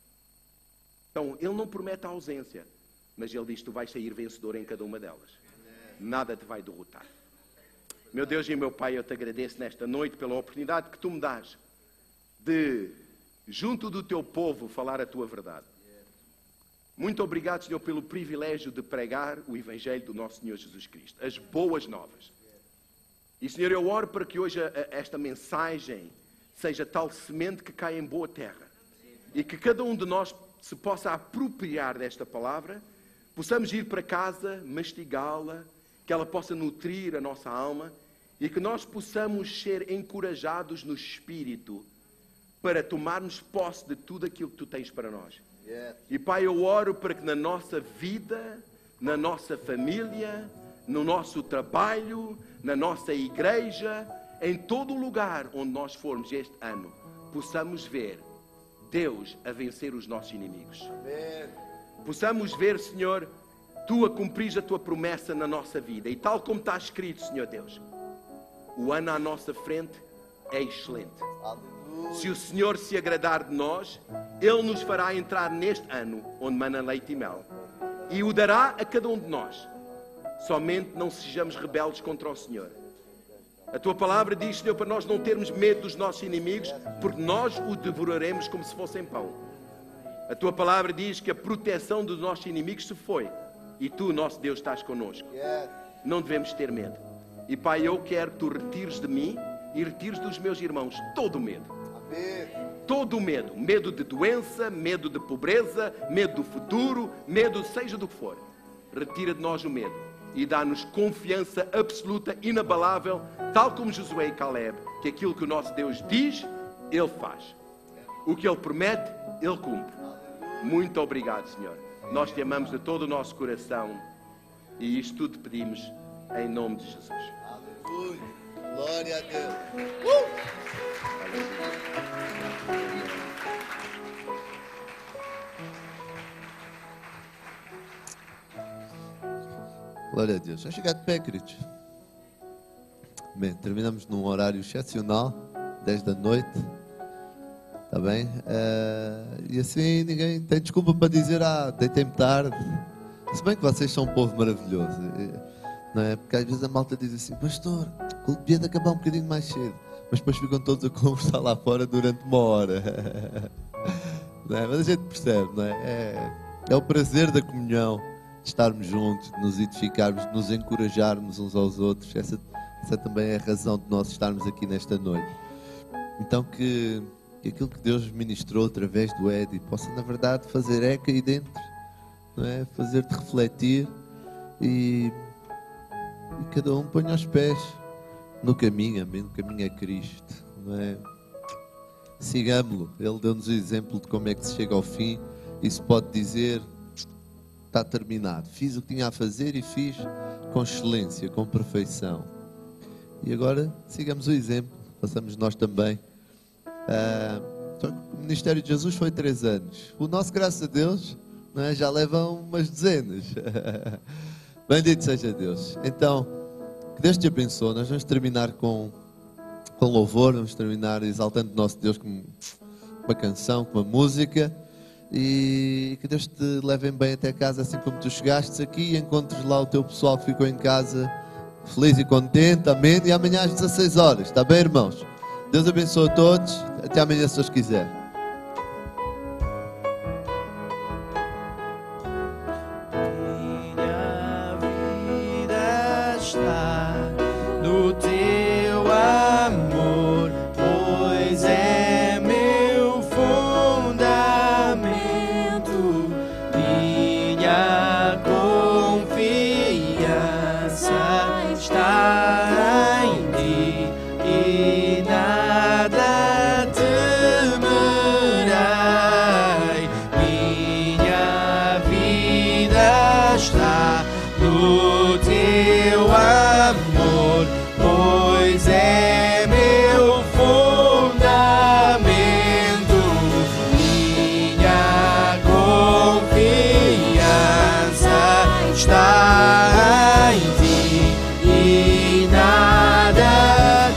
Então, ele não promete a ausência, mas ele diz que tu vais sair vencedor em cada uma delas. Nada te vai derrotar. Meu Deus e meu Pai, eu te agradeço nesta noite pela oportunidade que tu me dás de, junto do teu povo, falar a tua verdade. Muito obrigado, Senhor, pelo privilégio de pregar o Evangelho do nosso Senhor Jesus Cristo. As boas novas. E, Senhor, eu oro para que hoje a, a, esta mensagem seja tal semente que cai em boa terra. E que cada um de nós se possa apropriar desta palavra, possamos ir para casa, mastigá-la, que ela possa nutrir a nossa alma e que nós possamos ser encorajados no Espírito para tomarmos posse de tudo aquilo que Tu tens para nós. Yeah. E, Pai, eu oro para que na nossa vida, na nossa família, no nosso trabalho, na nossa igreja, em todo o lugar onde nós formos este ano, possamos ver Deus a vencer os nossos inimigos. Amém. Possamos ver, Senhor, Tu a cumprir a Tua promessa na nossa vida. E tal como está escrito, Senhor Deus, o ano à nossa frente é excelente. Aleluia. Se o Senhor se agradar de nós, Ele nos fará entrar neste ano onde mana leite e mel. E o dará a cada um de nós. Somente não sejamos rebeldes contra o Senhor. A Tua palavra diz, Senhor, para nós não termos medo dos nossos inimigos, porque nós o devoraremos como se fossem pão. A Tua palavra diz que a proteção dos nossos inimigos se foi. E Tu, nosso Deus, estás connosco. Não devemos ter medo. E, Pai, eu quero que Tu retires de mim e retires dos meus irmãos todo o medo. Todo o medo. Medo de doença, medo de pobreza, medo do futuro, medo seja do que for. Retira de nós o medo. E dá-nos confiança absoluta, inabalável, tal como Josué e Caleb, que aquilo que o nosso Deus diz, Ele faz. O que Ele promete, Ele cumpre. Muito obrigado, Senhor. Nós Te amamos de todo o nosso coração e isto tudo pedimos em nome de Jesus. Aleluia. Glória a Deus. Uh! Glória a Deus. Já chegar de pé, queridos. Bem, terminamos num horário excepcional, dez da noite. Está bem? Uh, e assim ninguém tem desculpa para dizer, ah, deitei-me tarde. Se bem que vocês são um povo maravilhoso. Não é? Porque às vezes a malta diz assim, pastor, o devia de acabar um bocadinho mais cedo. Mas depois ficam todos a conversar lá fora durante uma hora. Não é? Mas a gente percebe, não é? É, é o prazer da comunhão, de estarmos juntos, de nos edificarmos, de nos encorajarmos uns aos outros. Essa, essa também é a razão de nós estarmos aqui nesta noite. Então que, que aquilo que Deus ministrou através do Eddie possa, na verdade, fazer eco aí dentro, não é? Fazer-te refletir e, e cada um ponha os pés no caminho, amém? No caminho é Cristo, não é? Sigamos-lo. Ele deu-nos o exemplo de como é que se chega ao fim. Isso pode dizer, está terminado. Fiz o que tinha a fazer e fiz com excelência, com perfeição. E agora sigamos o exemplo. Passamos nós também. Ah, o Ministério de Jesus foi três anos. O nosso, graças a Deus, não é? Já levam umas dezenas. Bendito seja Deus. Então, que Deus te abençoe. Nós vamos terminar com, com louvor. Vamos terminar exaltando o nosso Deus com uma canção, com uma música. E que Deus te leve bem até casa, assim como tu chegastes aqui, e encontres lá o teu pessoal que ficou em casa feliz e contente, amém? E amanhã às dezasseis horas, está bem, irmãos? Deus abençoe a todos, até amanhã se Deus quiser. Minha vida está no teu amor, pois é meu fundamento, minha confiança está em ti e nada temerei. Minha vida está no teu amor, pois é meu fundamento, minha confiança está em ti e nada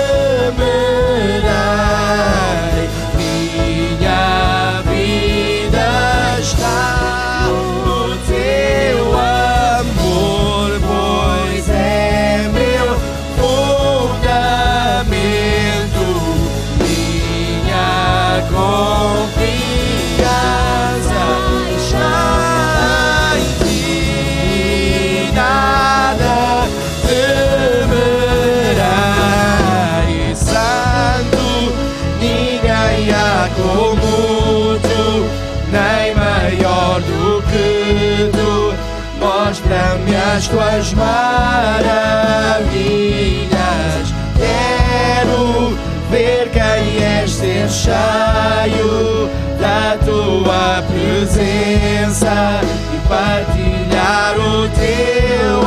temerei. Minha vida está no teu amor, pois é meu fundamento, minha confiança está em ti, nada temerei. Santo, ninguém há como tu, nem maior do que tu. Mostra-me as tuas maravilhas. Quero ver quem és, ser cheio da tua presença e partilhar o teu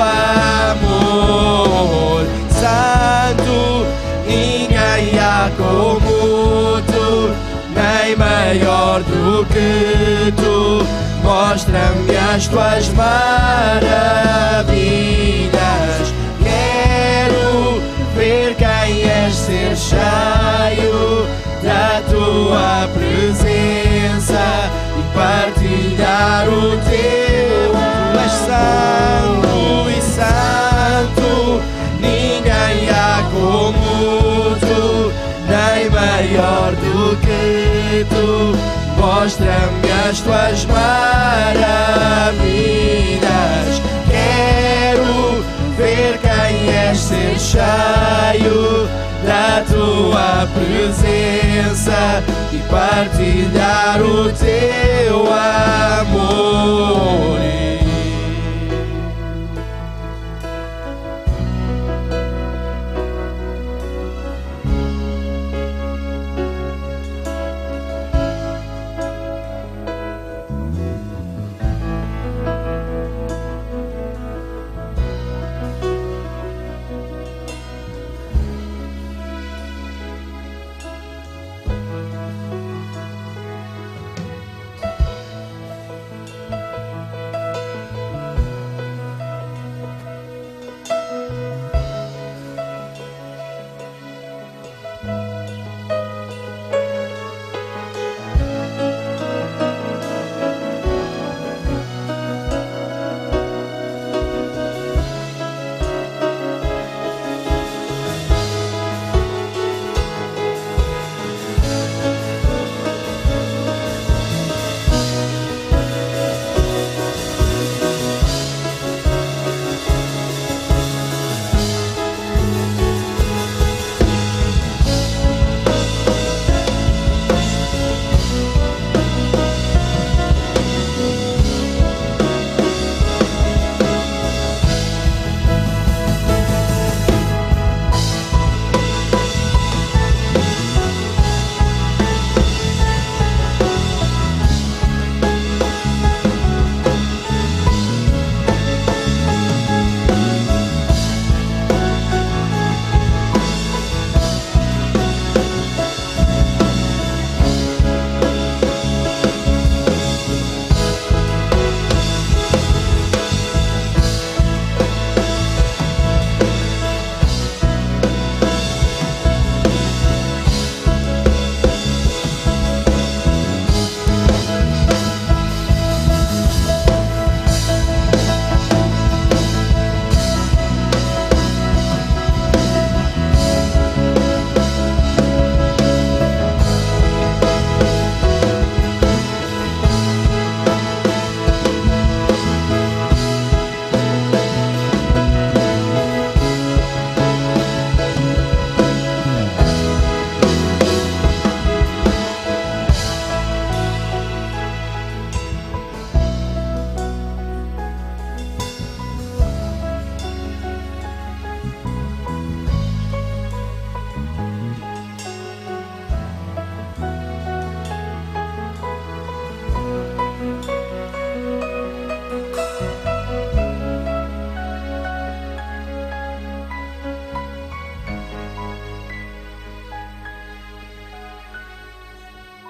amor. Santo, ninguém há como tu, nem maior do que tu. Mostra-me as tuas maravilhas. Quero ver quem és, ser cheio da tua presença e partilhar o teu amor. Tu és santo e santo, ninguém há como tu, nem maior do que tu. Mostra-me as tuas maravilhas. Quero ver quem és, ser cheio da tua presença e partilhar o teu amor.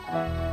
Cristo.